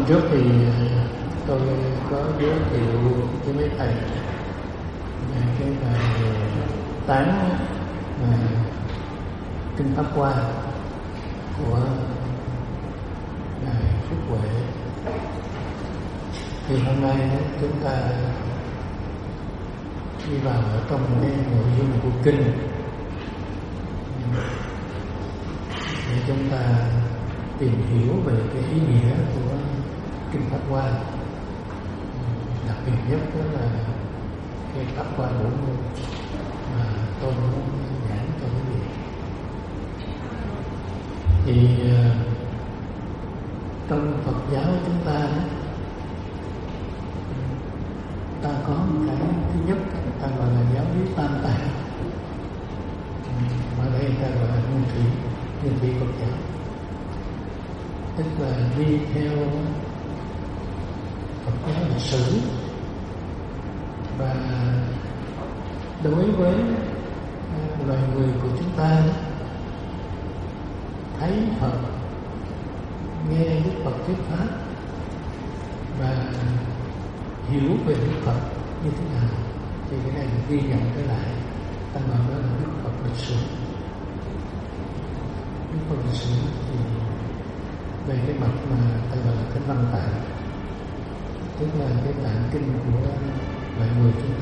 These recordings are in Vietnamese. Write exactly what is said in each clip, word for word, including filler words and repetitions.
trước thì tôi có giới thiệu với mấy thầy về cái bài tán mà kinh Pháp Hoa của ngài Phước Huệ. Thì hôm nay chúng ta đi vào ở trong cái nội dung của kinh để chúng ta tìm hiểu về cái ý nghĩa của kinh Pháp Hoa, đặc biệt nhất đó là cái Pháp Hoa bổ môn mà tôi muốn giảng cho quý vị. Thì trong Phật giáo chúng ta ta có một cái thứ nhất ta gọi là giáo lý tam tạng, ở đây ta gọi là nguyên thủy nguyên thủy Phật giáo, tức là đi theo Phật giáo lịch sử, và đối với loài người của chúng ta thấy Phật, nghe Đức Phật thuyết pháp và hiểu về Đức Phật như thế nào, thì cái này ghi nhận cái lại ta gọi đó là Đức Phật lịch sử. Đức Phật lịch sử thì về cái mặt mà ta gọi là cái văn tạng, tức là cái tạng kinh của loài người chúng ta.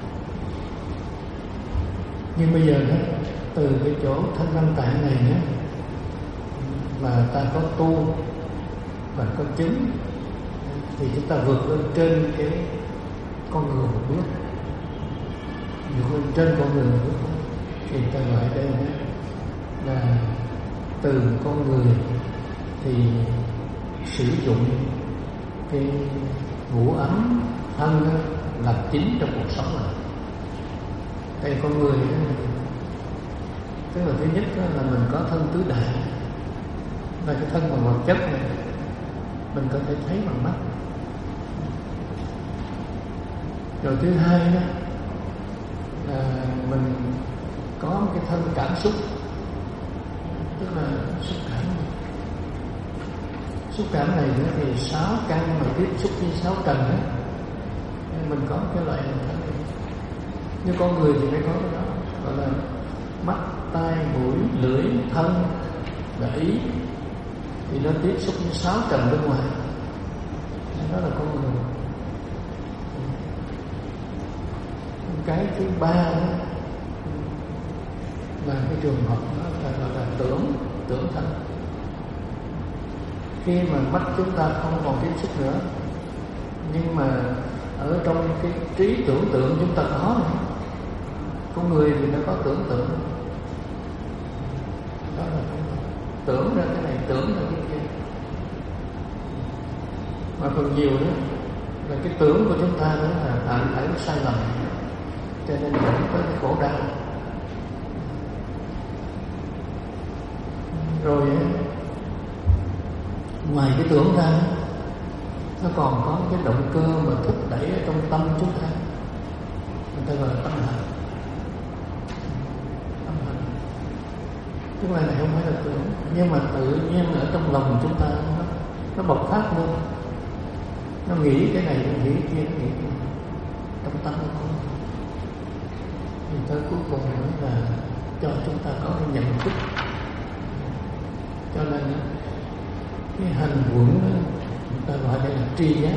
Nhưng bây giờ đó, từ cái chỗ thân văn tạng này đó, mà ta có tu và có chứng, thì chúng ta vượt lên trên cái con người một bước, vượt lên trên con người một bước, thì ta gọi đây đó là từ con người thì sử dụng cái ngũ ấm thân đó làm chính trong cuộc sống này. Đây con người đó, tức là thứ nhất đó là mình có thân tứ đại, là cái thân bằng vật chất này mình có thể thấy bằng mắt. Rồi thứ hai đó là mình có một cái thân cảm xúc, tức là xúc cảm. Xúc cảm này nữa thì sáu căn mà tiếp xúc với sáu trần đó, mình có cái loại hình thân này. Như con người thì phải có cái đó, gọi là mắt, tai, mũi, lưỡi, thân và ý, thì nó tiếp xúc với sáu trần bên ngoài, đó là con người. Cái thứ ba đó là cái trường hợp đó là, là, là tưởng tưởng thân. Khi mà mắt chúng ta không còn tiếp xúc nữa, nhưng mà ở trong cái trí tưởng tượng chúng ta có này. Con người thì nó có tưởng tượng, đó là tưởng ra cái này, tưởng ra cái kia. Mà phần nhiều đó là cái tưởng của chúng ta đó là tạm phải sai lầm, cho nên dẫn tới cái khổ đau. Rồi ngoài cái tưởng ra, nó còn có cái động cơ mà thúc đẩy ở trong tâm chúng ta, người ta gọi là tâm hành. Tâm hành tức là này không phải là tưởng, nhưng mà tự nhiên ở trong lòng chúng ta nó, nó bộc phát lên, nó nghĩ cái này, nó nghĩ cái kia, nó nghĩ cái này. Trong tâm nó không, thì tới cuối cùng nữa là cho chúng ta có cái nhận thức. Cho nên cái hành quẩn đó, người ta gọi đây là tri giác.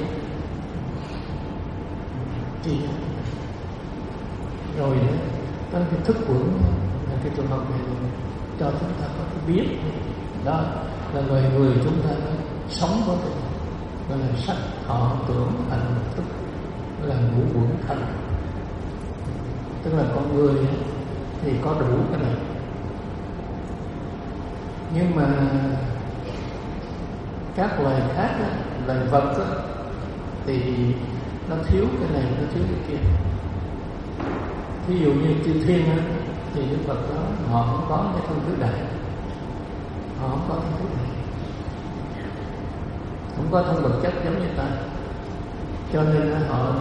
Tri giác. Rồi đó, tới cái thức quẩn là cái trường hợp này cho chúng ta có cái biết. Đó là loài người chúng ta sống có cái gọi là sắc, thọ, tưởng, hành, thức, là ngũ quẩn thành. Tức là con người thì có đủ cái này. Nhưng mà các loài khác, loài vật đó, thì nó thiếu cái này, nó thiếu cái kia. Ví dụ như chư thiên đó, thì những vật đó họ không có cái thân tứ đại, họ không có thân tứ đại, không có thân vật chất giống như ta, cho nên họ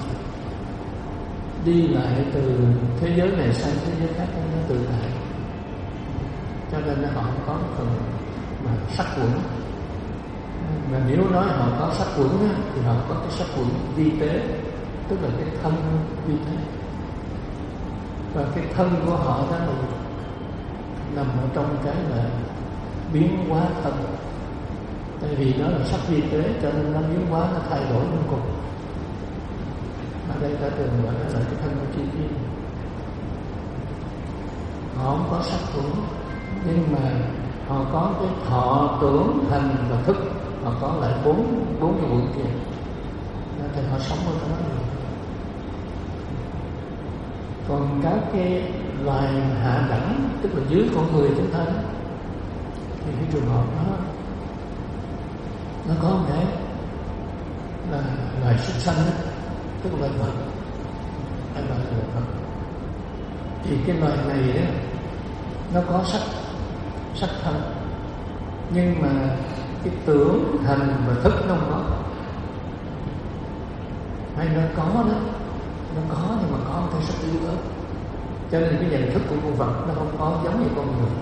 đi lại từ thế giới này sang thế giới khác nó tự tại, cho nên họ không có phần mà sắc quẩn. Mà nếu nói họ có sắc quẩn á, thì họ có cái sắc quẩn vi tế, tức là cái thân vi tế. Và cái thân của họ đó là nằm ở trong cái là biến hóa thân. Tại vì nó là sắc vi tế cho nên nó biến hóa, nó thay đổi vô cùng. Ở đây ta thường gọi là cái thân của chi tiên. Họ không có sắc quẩn, nhưng mà họ có cái thọ, tưởng, hành và thức. Họ có lại bốn bốn cái quẩn kia, thì họ sống ở trong đó. Còn các cái loài hạ đẳng, tức là dưới con người chúng ta, thì cái trường hợp đó nó có một cái là loài súc sanh đó, tức là loài vật, hay là loài vật. Thì cái loài này đó, nó có sắc sắc thân, nhưng mà cái tưởng, hành và thức nó không có. Hay nó có đó, nó có nhưng mà có cái sắc yếu ớt, cho nên cái nhận thức của con vật nó không có giống như con người.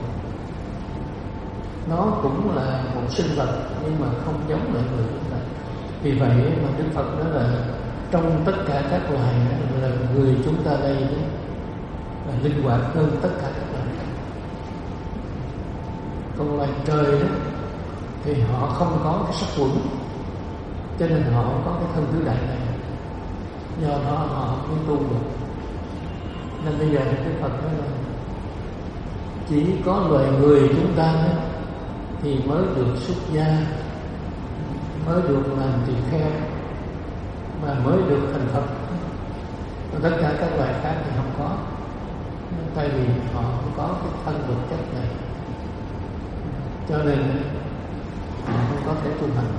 Nó cũng là một sinh vật nhưng mà không giống lại người chúng ta. Vì vậy mà Đức Phật nói là trong tất cả các loài là người chúng ta đây đó, là linh hoạt hơn tất cả các loài khác. Còn loài trời đó thì họ không có cái sắc quẩn, cho nên họ không có cái thân tứ đại này. Do đó họ không tu được. Nên bây giờ Đức Phật nói là chỉ có loài người chúng ta đó, thì mới được xuất gia, mới được làm tỳ kheo, mà mới được thành Phật. Còn tất cả các loài khác thì không có, tại vì họ không có cái thân vật chất này, cho nên họ không có thể tu hành.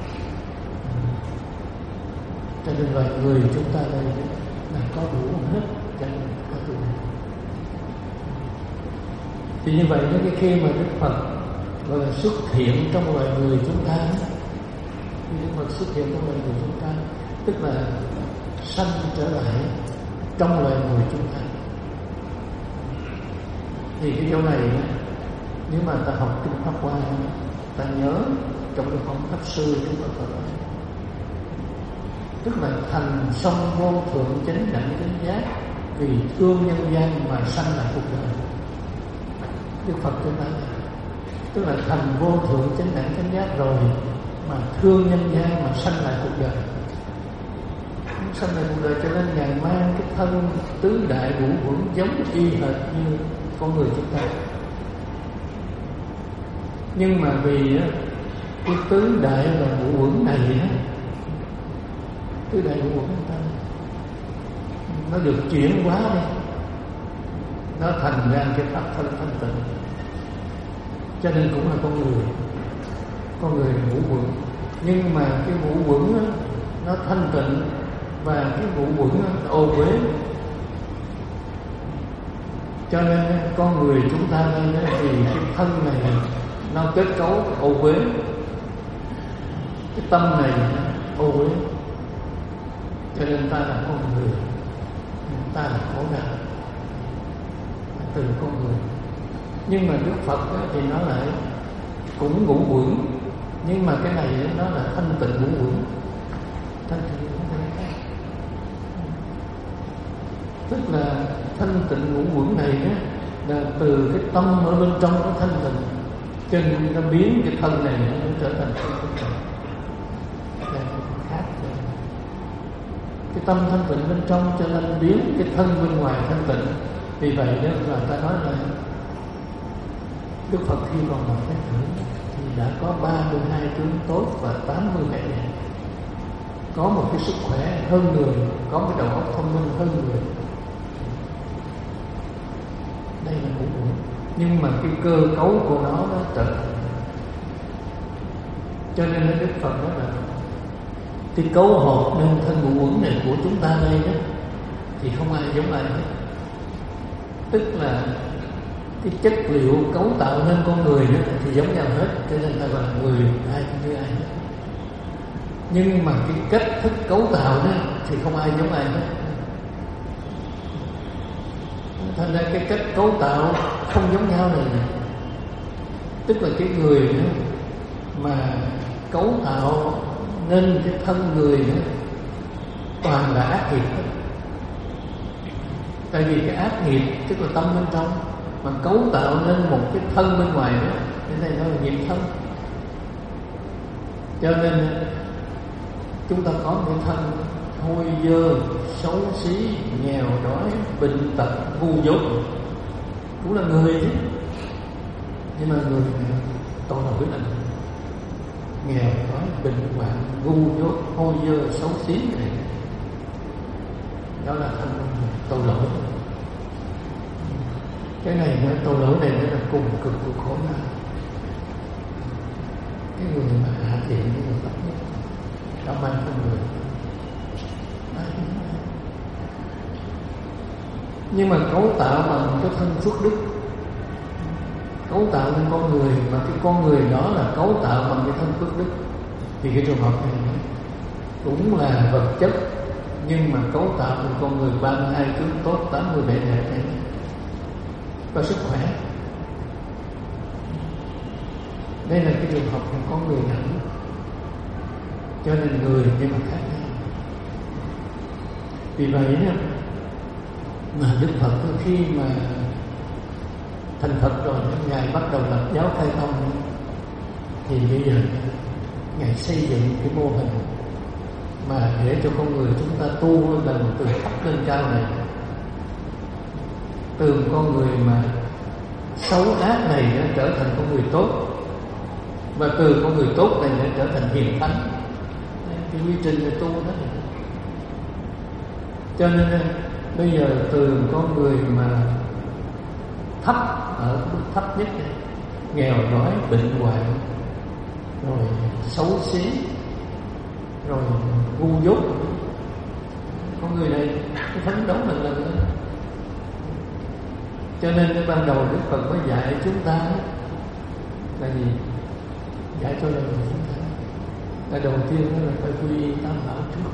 Cho nên loài người chúng ta đây là có đủ hết, cho nên có tu hành. Thì như vậy đến cái khi mà Đức Phật gọi là xuất hiện trong loài người chúng ta, khi Đức Phật xuất hiện trong loài người chúng ta, tức là sanh trở lại trong loài người chúng ta. Thì cái chỗ này nếu mà ta học kinh Pháp Hoa, ta nhớ trong cái phẩm Pháp Sư chúng ta có nói, tức là thành song vô thượng chánh đẳng chánh giác, vì thương nhân gian mà sanh lại cuộc đời. Đức Phật chúng ta tức là thành vô thượng chánh đẳng chánh giác rồi mà thương nhân gian mà sanh lại cuộc đời. Sanh lại cuộc đời cho nên Ngài mang cái thân tứ đại ngũ uẩn giống y hệt như con người chúng ta. Nhưng mà vì cái tứ đại là ngũ uẩn này đó, tứ đại ngũ uẩn chúng ta nó được chuyển hóa đi, nó thành ra cái pháp thân thanh tịnh, cho nên cũng là con người. Con người là ngũ uẩn, nhưng mà cái ngũ uẩn đó, nó thanh tịnh, và cái ngũ uẩn nó ô uế, cho nên con người chúng ta đây đó, thì cái thân này nó kết cấu ô uế, cái tâm này ô uế, cho nên ta là con người, ta là khổ nạn từ con người. Nhưng mà Đức Phật đó, thì nó lại cũng ngũ uẩn, nhưng mà cái này nó là thanh tịnh ngũ uẩn, thanh tịnh ngũ uẩn khác. Tức là thanh tịnh ngũ uẩn này đó, là từ cái tâm ở bên trong nó thanh tịnh, cho nên nó biến cái thân này nó trở thành thanh tịnh. Đây khác rồi. Cái tâm thanh tịnh bên trong cho nên biến cái thân bên ngoài thanh tịnh. Vì vậy đó là ta nói là Đức Phật khi còn là Thế Tử thì đã có ba mươi hai tướng tốt và tám mươi vẻ đẹp, có một cái sức khỏe hơn người, có cái đầu óc thông minh hơn người. Đây là ngũ uẩn, nhưng mà cái cơ cấu của nó nó trở thành, cho nên Đức Phật nói là cái cấu hộp nên thân ngũ uẩn này của chúng ta đây đó, thì không ai giống ai hết. Tức là cái chất liệu cấu tạo nên con người đó thì giống nhau hết, cho nên ta gọi là người ai cũng như ai hết. Nhưng mà cái cách thức cấu tạo đó thì không ai giống ai hết. Thành ra cái cách cấu tạo không giống nhau này, tức là cái người đó mà cấu tạo nên cái thân người đó toàn là ác nghiệp đó. Tại vì cái ác nghiệp tức là tâm bên trong mà cấu tạo nên một cái thân bên ngoài đó, cái này nó là nghiệp thân. Cho nên chúng ta có một cái thân hôi dơ, xấu xí, nghèo đói, bệnh tật, ngu dốt, cũng là người chứ. Nhưng mà người tội lỗi là nghèo đói, bệnh hoạn, ngu dốt, hôi dơ, xấu xí này, đó là thân tội lỗi. Cái này nữa, tội lỗi này nó là cùng cực của khổ nạn. Cái người mà hạ thiện, cái người tốt nhất, đó mang con người. Nhưng mà cấu tạo bằng cái thân phước đức, cấu tạo nên con người, mà cái con người đó là cấu tạo bằng cái thân phước đức, thì cái trường hợp này cũng là vật chất, nhưng mà cấu tạo nên con người ba mươi hai tướng tốt, tám mươi vẻ đẹp này, có sức khỏe. Đây là cái trường hợp của con người nặng, cho nên người nhưng mà khác nhau. Vì vậy đó, mà Đức Phật khi mà thành Phật rồi, Ngài bắt đầu lập giáo Khai Tông, thì bây giờ Ngài xây dựng cái mô hình mà để cho con người chúng ta tu lần từ thấp lên cao này, từ con người mà xấu ác này nó trở thành con người tốt, và từ con người tốt này nó trở thành hiền thánh. Cái quy trình này tu đó. Cho nên bây giờ từ con người mà thấp, ở mức thấp nhất này, nghèo đói, bệnh hoạn, rồi xấu xí, rồi ngu dốt, con người này cái phấn đấu lần lần nữa. Cho nên cái ban đầu Đức Phật mới dạy chúng ta là gì? Dạy cho lần chúng ta là đầu tiên là phải quy y tam bảo trước.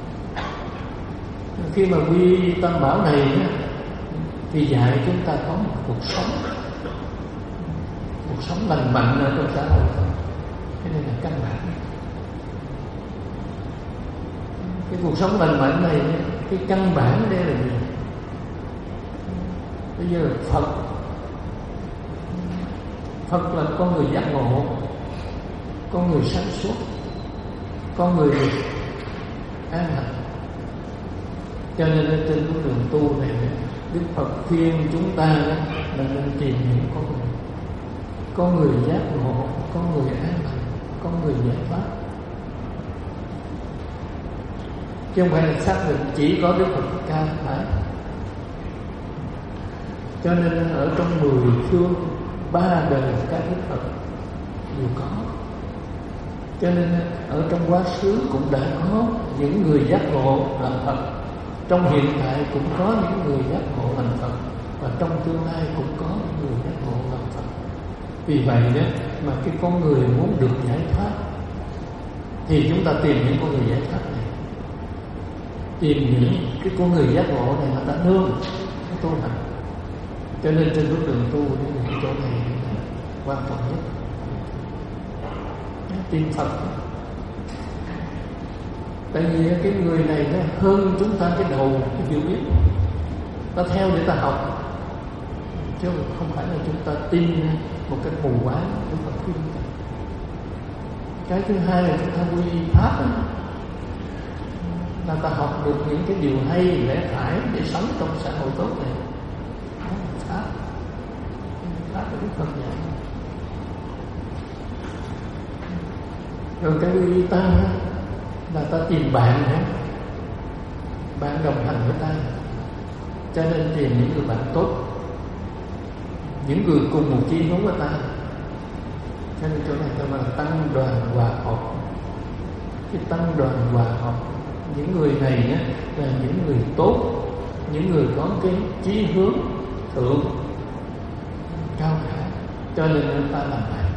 Khi mà quy y tam bảo này thì dạy chúng ta có một cuộc sống, cuộc sống lành mạnh ở trong xã hội. Cái này là căn bản. Cái cuộc sống lành mạnh này, cái căn bản đây là gì? Bây giờ Phật Phật là con người giác ngộ, con người sáng suốt, con người an hạnh. Cho nên trên con đường tu này, Đức Phật khuyên chúng ta là nên tìm những con người, con người giác ngộ, con người an hạnh, con người giải thoát. Chứ không phải là xác định chỉ có Đức Phật ca phải. Cho nên ở trong mười phương ba đời các Đức Phật đều có. Cho nên ở trong quá khứ cũng đã có những người giác ngộ làm Phật, trong hiện tại cũng có những người giác ngộ làm Phật, và trong tương lai cũng có những người giác ngộ làm Phật. Vì vậy đó mà cái con người muốn được giải thoát thì chúng ta tìm những con người giải thoát này, tìm những cái con người giác ngộ này mà ta nương cái tu hành. Cho nên trên bước đường tu thì cái chỗ này là quan trọng nhất. Tìm Phật. Tại vì cái người này nó hơn chúng ta cái đầu, cái hiểu biết. Ta theo để ta học, chứ không phải là chúng ta tin một cách mù quáng. Chúng ta khuyên. Cái thứ hai là chúng ta quy y pháp đó, là ta học được những cái điều hay lẽ phải để sống trong xã hội tốt này. Pháp Pháp là Đức Phật dạy. Rồi cái quy y ta là ta tìm bạn nữa, bạn đồng hành với ta. Cho nên tìm những người bạn tốt, những người cùng một chí hướng với ta. Cho nên chỗ này ta gọi là tăng đoàn hòa hợp. Cái tăng đoàn hòa hợp, những người này á, là những người tốt, những người có cái chí hướng thượng cao cả, cho nên ta làm bạn.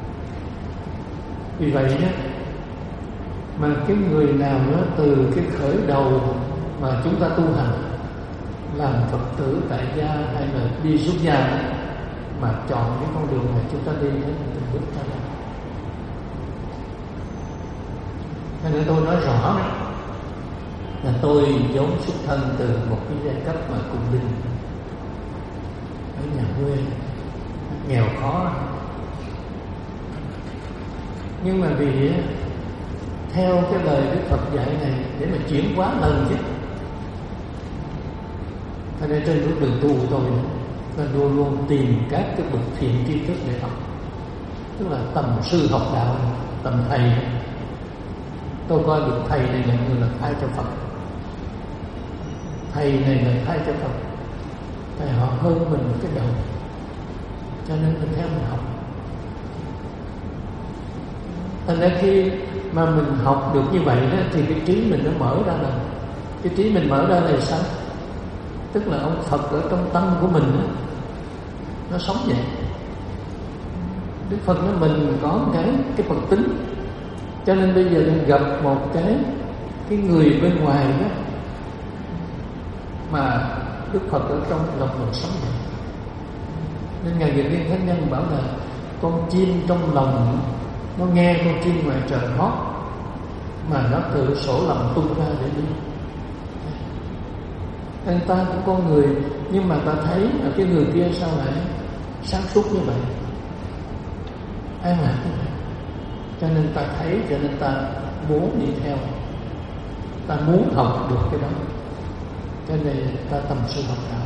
Vì vậy á, mà cái người nào đó từ cái khởi đầu mà chúng ta tu hành, làm Phật tử tại gia hay là đi xuất gia đó, mà chọn cái con đường này chúng ta đi đến từng bước ta làm. Cho nên tôi nói rõ đó là tôi vốn xuất thân từ một cái giai cấp mà cung đình ở nhà quê nghèo khó, nhưng mà vì theo cái lời Đức Phật dạy này để mà chuyển hóa lần chứ. Cho nên trên bước đường tu của tôi là luôn luôn tìm các cái bậc thiện tri thức để học, tức là tầm sư học đạo, tầm thầy. Tôi coi được thầy này là người là thay cho Phật, thầy này là thay cho Phật, thầy họ hơn mình một cái đầu, cho nên mình theo mình học. Thành ra khi mà mình học được như vậy đó, thì cái trí mình nó mở ra rồi. Cái trí mình mở ra là sao? Tức là ông Phật ở trong tâm của mình đó, nó sống vậy. Đức Phật nói mình có một cái cái Phật tính, cho nên bây giờ mình gặp một cái cái người bên ngoài đó mà Đức Phật ở trong lòng mình sống vậy. Nên Ngài Việt Liên Thánh Nhân bảo là con chim trong lòng nó nghe con chim ngoài trời hót mà nó tự sổ lòng tung ra để đi. Anh ta cũng con người, nhưng mà ta thấy ở cái người kia sao lại sáng suốt như vậy, an lạc như vậy, cho nên ta thấy, cho nên ta muốn đi theo, ta muốn học được cái đó, cho nên ta tầm sư học đạo.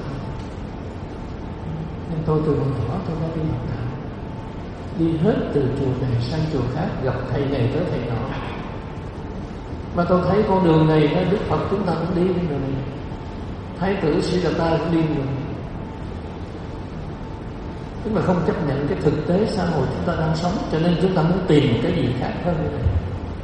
Nên tôi từ hồi nhỏ tôi đã đi học đạo, đi hết từ chùa này sang chùa khác, gặp thầy này tới thầy nọ, mà tôi thấy con đường này đó, Đức Phật chúng ta cũng đi trên đường này, Thái tử Sĩ Đà Ta cũng đi rồi. Tức là không chấp nhận cái thực tế xã hội chúng ta đang sống, cho nên chúng ta muốn tìm cái gì khác hơn như này.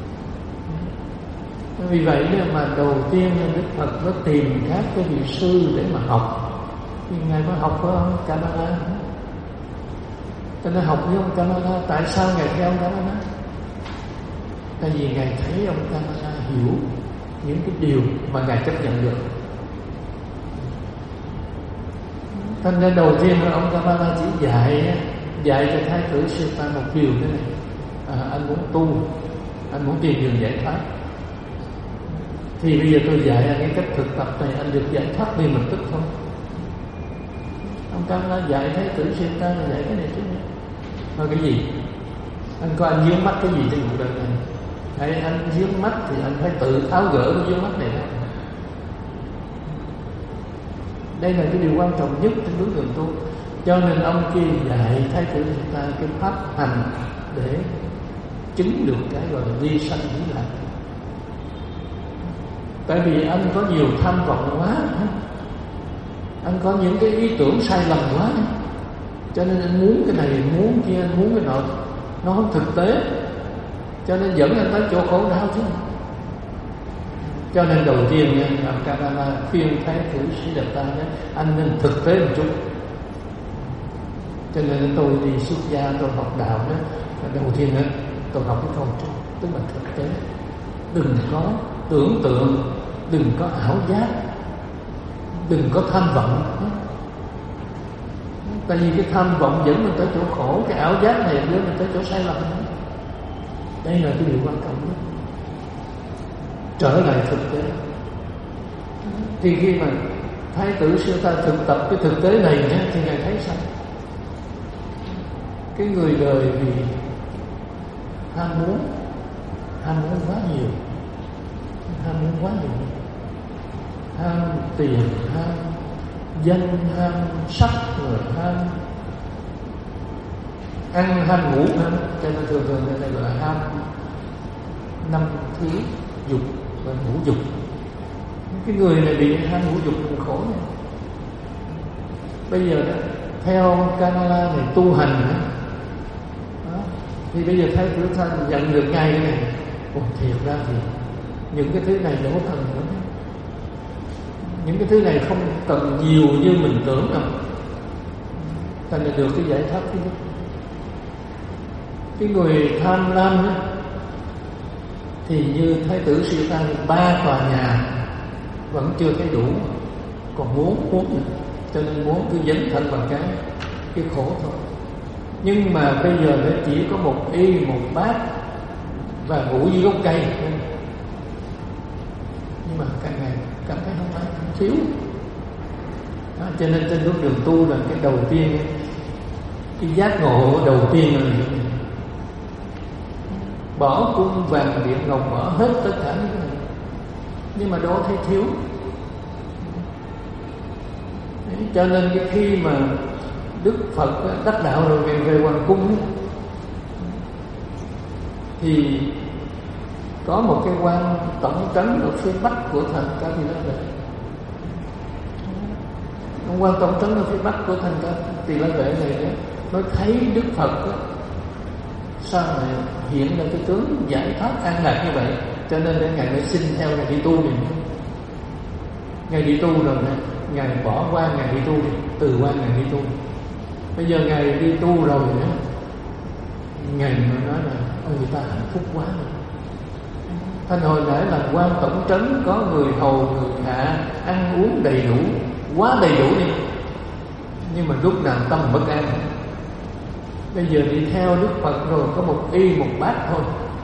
Vì vậy mà đầu tiên Đức Phật mới tìm các cái vị sư để mà học. Thì Ngài mới học với ông Kanala. Cho nên học với ông Kanala. Tại sao Ngài theo ông Kanala? Tại vì Ngài thấy ông Kanala hiểu những cái điều mà Ngài chấp nhận được. Thành ra đầu tiên là ông Kanala chỉ dạy dạy cho Thái tử Siddha một điều thế này: à, anh muốn tu, anh muốn tìm đường giải thoát, thì bây giờ tôi dạy anh cái cách thực tập này, anh được giải thoát liền lập tức không? Ông Kanala dạy Thái tử Siddha là dạy cái này chứ. Mà cái gì? Anh có anh dướng mắt cái gì trên cuộc đời này? Hay anh dướng mắt thì anh phải tự tháo gỡ cái dướng mắt này ra. Đây là cái điều quan trọng nhất trên bước đường tu. Cho nên ông kia dạy Thái tử chúng ta cái pháp hành để chứng được cái gọi là vi sanh hỷ lạc. Tại vì anh có nhiều tham vọng quá, anh có những cái ý tưởng sai lầm quá, cho nên anh muốn cái này, muốn kia, anh muốn cái nọ, nó không thực tế, cho nên dẫn anh tới chỗ khổ đau chứ. Cho nên đầu tiên nha, ông Kanala khuyên Thái tử Sĩ Đà Ta nhé, anh nên thực tế một chút. Cho nên tôi đi xuất gia, tôi học đạo đó, đầu tiên đó, tôi học cái câu trước, tức là thực tế. Đừng có tưởng tượng, đừng có ảo giác, đừng có tham vọng. Tại vì cái tham vọng dẫn mình tới chỗ khổ, cái ảo giác này dẫn mình tới chỗ sai lầm. Đây là cái điều quan trọng nhất. Trở lại thực tế. Thì khi mà Thái tử Siddha Ta thực tập cái thực tế này nhé, thì Ngài thấy sao? Cái người đời vì ham muốn, ham muốn quá nhiều, ham muốn quá nhiều, ham tiền, ham danh, ham sắc, rồi ham ăn, ham ngủ, ham, cho nên thường thường đây gọi là ham năm thứ dục và ngũ dục. Cái người này bị ham ngũ dục cũng khổ này. Bây giờ đó, theo Kanala này tu hành đó, đó, thì bây giờ Thái tử Thanh nhận được ngay cái này. Ồ, thiệt ra thì những cái thứ này đổ thần nữa. Những cái thứ này không cần nhiều như mình tưởng đâu. Thành ra được cái giải thoát thứ nhất. Cái người tham lam đó, thì như Thái tử Siddha ba tòa nhà vẫn chưa thấy đủ, còn muốn muốn nữa. Cho nên muốn cứ dấn thân vào cái cái khổ thôi. Nhưng mà bây giờ nó chỉ có một y một bát và ngủ dưới gốc cây, nhưng mà càng ngày cảm thấy không phải thiếu. Đó, cho nên trên bước đường tu là cái đầu tiên, cái giác ngộ đầu tiên là bỏ cung vàng điện ngọc, bỏ hết tất cả những cái này, nhưng mà đâu thấy thiếu. Đấy, cho nên cái khi mà Đức Phật đắc đạo rồi về, về hoàng cung ấy, thì có một cái quan tổng trấn ở phía bắc của thành Ca Tỳ La Vệ. Ông quan tổng trấn ở phía bắc của thành Ca Tỳ La Vệ này ấy, nó thấy Đức Phật đó, sao lại hiện ra cái tướng giải thoát an lạc như vậy, cho nên để ngài mới xin theo ngài đi tu đi. Ngài đi tu rồi này, ngài bỏ qua ngài đi tu đi, từ qua ngài đi tu. Bây giờ ngài đi tu rồi nữa, ngài mới nói là ôi người ta hạnh phúc quá rồi. Thanh hồi nãy là quan tổng trấn, có người hầu người hạ, ăn uống đầy đủ, quá đầy đủ đi, nhưng mà lúc nào tâm bất an. Bây giờ đi theo Đức Phật rồi có một y một bát thôi,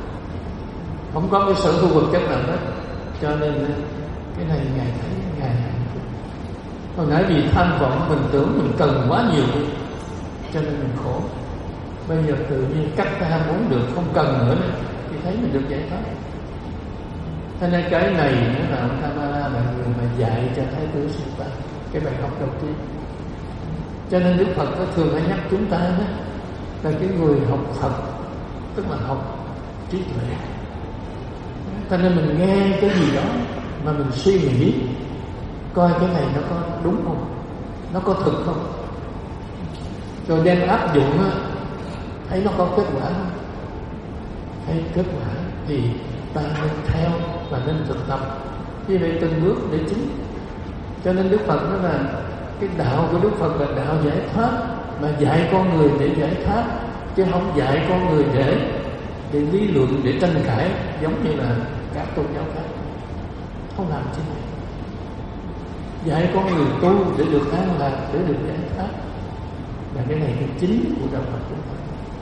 không có cái sở thu vật chất nào hết, cho nên cái này ngài thấy ngài hạnh phúc. Hồi nãy vì tham vọng mình tưởng mình cần quá nhiều, cho nên mình khổ. Bây giờ tự nhiên cắt cái ham muốn được, không cần nữa thì thấy mình được giải thoát. Thế nên cái này nó là ông Thamara là người mà dạy cho Thái tử Siddhartha cái bài học đầu tiên. Cho nên Đức Phật có thường hay nhắc chúng ta đó là cái người học Phật, tức là học trí tuệ. Cho nên mình nghe cái gì đó mà mình suy nghĩ coi cái này nó có đúng không, nó có thực không, rồi đem áp dụng á, thấy nó có kết quả không, thấy kết quả thì ta nên theo và nên thực tập, như vậy từng bước để chứng. Cho nên Đức Phật nói là cái đạo của Đức Phật là đạo giải thoát, mà dạy con người để giải thoát, chứ không dạy con người để để lý luận, để tranh cãi giống như là các tôn giáo khác. Không làm chứ này. Dạy con người tu để được an lạc, để được giải thoát, là cái này cái chính của đạo Phật chúng ta.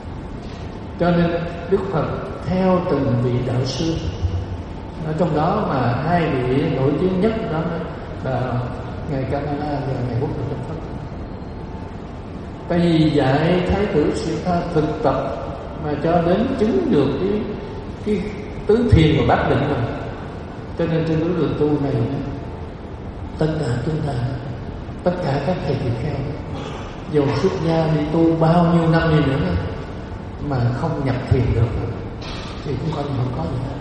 Cho nên Đức Phật theo từng vị đạo sư. Ở trong đó mà hai vị nổi tiếng nhất đó là ngài Kanana và ngài Quốc Tử Tâm Phật. Tại vì dạy Thái tử Siddhartha thực tập mà cho đến chứng được cái cái tứ thiền và bát định rồi. Cho nên trên đối đường tu này, tất cả chúng ta, tất cả các thầy tỳ kheo, dù xuất gia đi tu bao nhiêu năm đi nữa mà không nhập thiền được thì cũng coi như không có gì hết.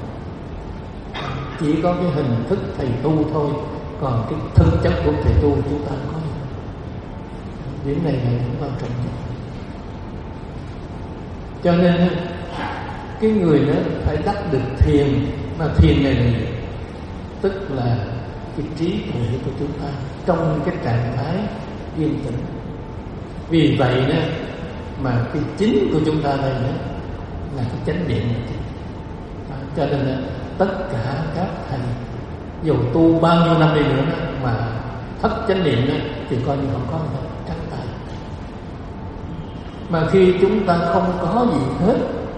Chỉ có cái hình thức thầy tu thôi, còn cái thực chất của thầy tu chúng ta không có gì. Điểm này là cũng quan trọng nhất. Cho nên cái người đó phải đắc được thiền, mà thiền này là tức là cái trí tuệ của chúng ta trong cái trạng thái yên tĩnh. Vì vậy đó mà cái chính của chúng ta đây đó là cái chánh niệm. Cho nên là tất cả các thầy dù tu bao nhiêu năm đi nữa đó, mà thất chánh niệm đó, thì coi như không có gì trắng tay. Mà khi chúng ta không có gì hết,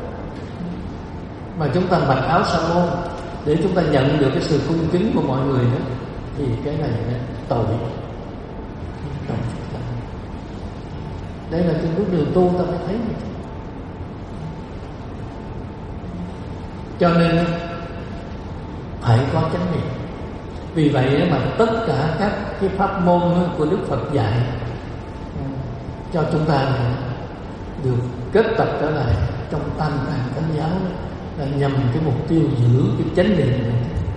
mà chúng ta mặc áo sa môn để chúng ta nhận được cái sự cung kính của mọi người đó, thì cái này là tội. Tội chúng ta. Đây là trên bước đường tu ta mới thấy như thế. Cho nên phải có chánh niệm. Vì vậy mà tất cả các cái pháp môn của Đức Phật dạy cho chúng ta được kết tập trở lại trong tam tạng Thánh giáo là nhằm cái mục tiêu giữ cái chánh niệm này.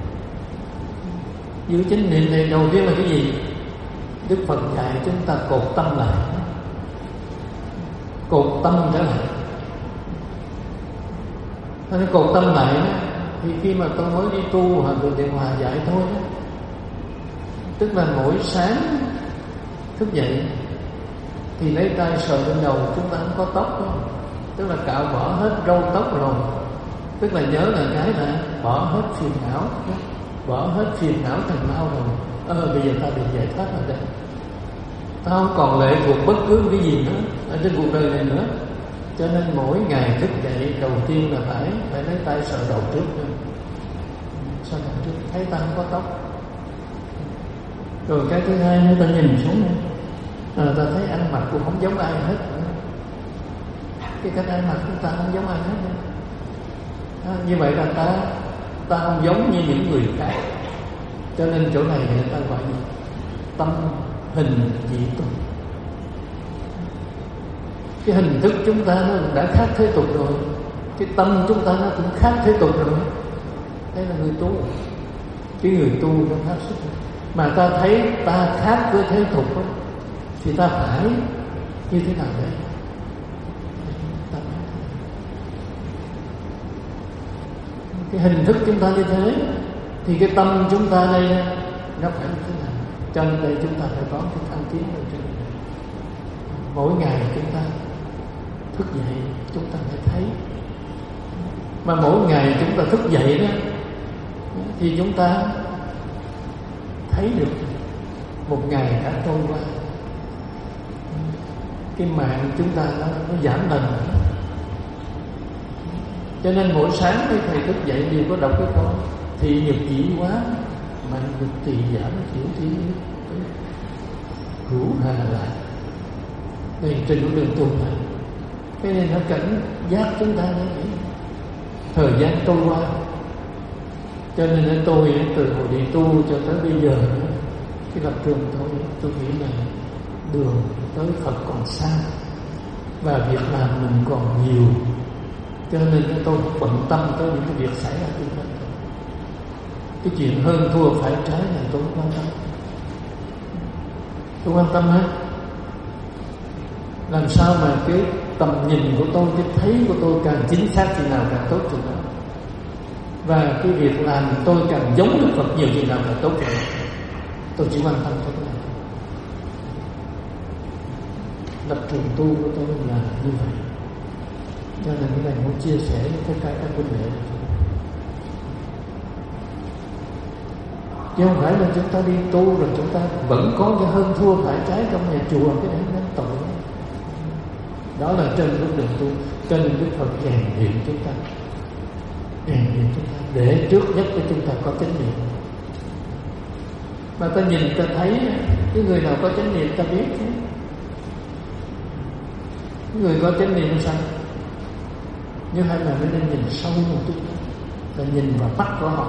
Giữ chánh niệm này đầu tiên là cái gì? Đức Phật dạy chúng ta cột tâm lại, cột tâm trở lại. Nên cột tâm lại đó, thì khi mà tôi mới đi tu hoặc được Điện Hòa dạy thôi đó, tức là mỗi sáng thức dậy thì lấy tay sờ lên đầu, chúng ta không có tóc đó, tức là cạo bỏ hết râu tóc rồi, tức là nhớ là cái là bỏ hết phiền não, bỏ hết phiền não thành mau rồi. Ờ bây giờ ta được giải thoát rồi đây, ta không còn lệ thuộc bất cứ cái gì nữa ở trên cuộc đời này nữa. Cho nên mỗi ngày thức dậy đầu tiên là phải phải lấy tay sờ đầu trước, sau đó trước, thấy ta không có tóc. Rồi cái thứ hai nữa, ta nhìn xuống nữa, à, ta thấy ăn mặc cũng không giống ai hết. Cái cách ăn mặc của ta không giống ai hết. À, như vậy là ta ta không giống như những người khác. Cho nên chỗ này người ta gọi là tâm hình dị tục. Cái hình thức chúng ta nó đã khác thế tục rồi, cái tâm chúng ta nó cũng khác thế tục rồi. Đây là người tu. Cái người tu nó khác sức. Mà ta thấy ta khác với thế tục đó, thì ta phải như thế nào đấy? Cái hình thức chúng ta như thế thì cái tâm chúng ta đây nó phải như thế nào? Cho nên đây chúng ta phải có cái thăng tiến ở trên này. Mỗi ngày chúng ta thức dậy chúng ta phải thấy. Mà mỗi ngày chúng ta thức dậy đó thì chúng ta thấy được một ngày đã trôi qua. Cái mạng chúng ta nó, nó giảm dần. Cho nên mỗi sáng khi thầy thức dậy đều có đọc cái câu thị nhược dĩ quá, mạnh nhược tỳ giảm thiểu thí hữu hà lại. Đây trên con đường tu này, cái này nó cảnh giác chúng ta như vậy. Thời gian trôi qua, cho nên tôi từ hồi đi tu cho tới bây giờ, cái lập trường tôi tôi nghĩ là đường tới Phật còn xa và việc làm mình còn nhiều. Cho nên tôi bận tâm tới những cái việc xảy ra trên thân. Cái chuyện hơn thua phải trái này tôi không quan tâm. Tôi quan tâm hết. Làm sao mà cái tầm nhìn của tôi, cái thấy của tôi càng chính xác thì nào càng tốt chừng nào. Và cái việc làm tôi càng giống Đức Phật nhiều chừng nào càng tốt chừng nào. Tôi chỉ quan tâm tới cái này. Lập trường tu của tôi là như vậy. Cho nên cái này muốn chia sẻ với tất cả các huynh đệ. Chứ không phải là chúng ta đi tu rồi chúng ta vẫn có cái hơn thua phải trái trong nhà chùa, cái đấy nó tội. Đó là trên bước đường tu. Cho nên Đức Phật rèn luyện chúng ta, rèn luyện chúng ta để trước nhất của chúng ta có chánh niệm. Mà ta nhìn ta thấy cái người nào có chánh niệm ta biết chứ. Cái người có chánh niệm sao? Nhưng hay là mới nên nhìn sâu một chút, ta nhìn vào mắt của họ.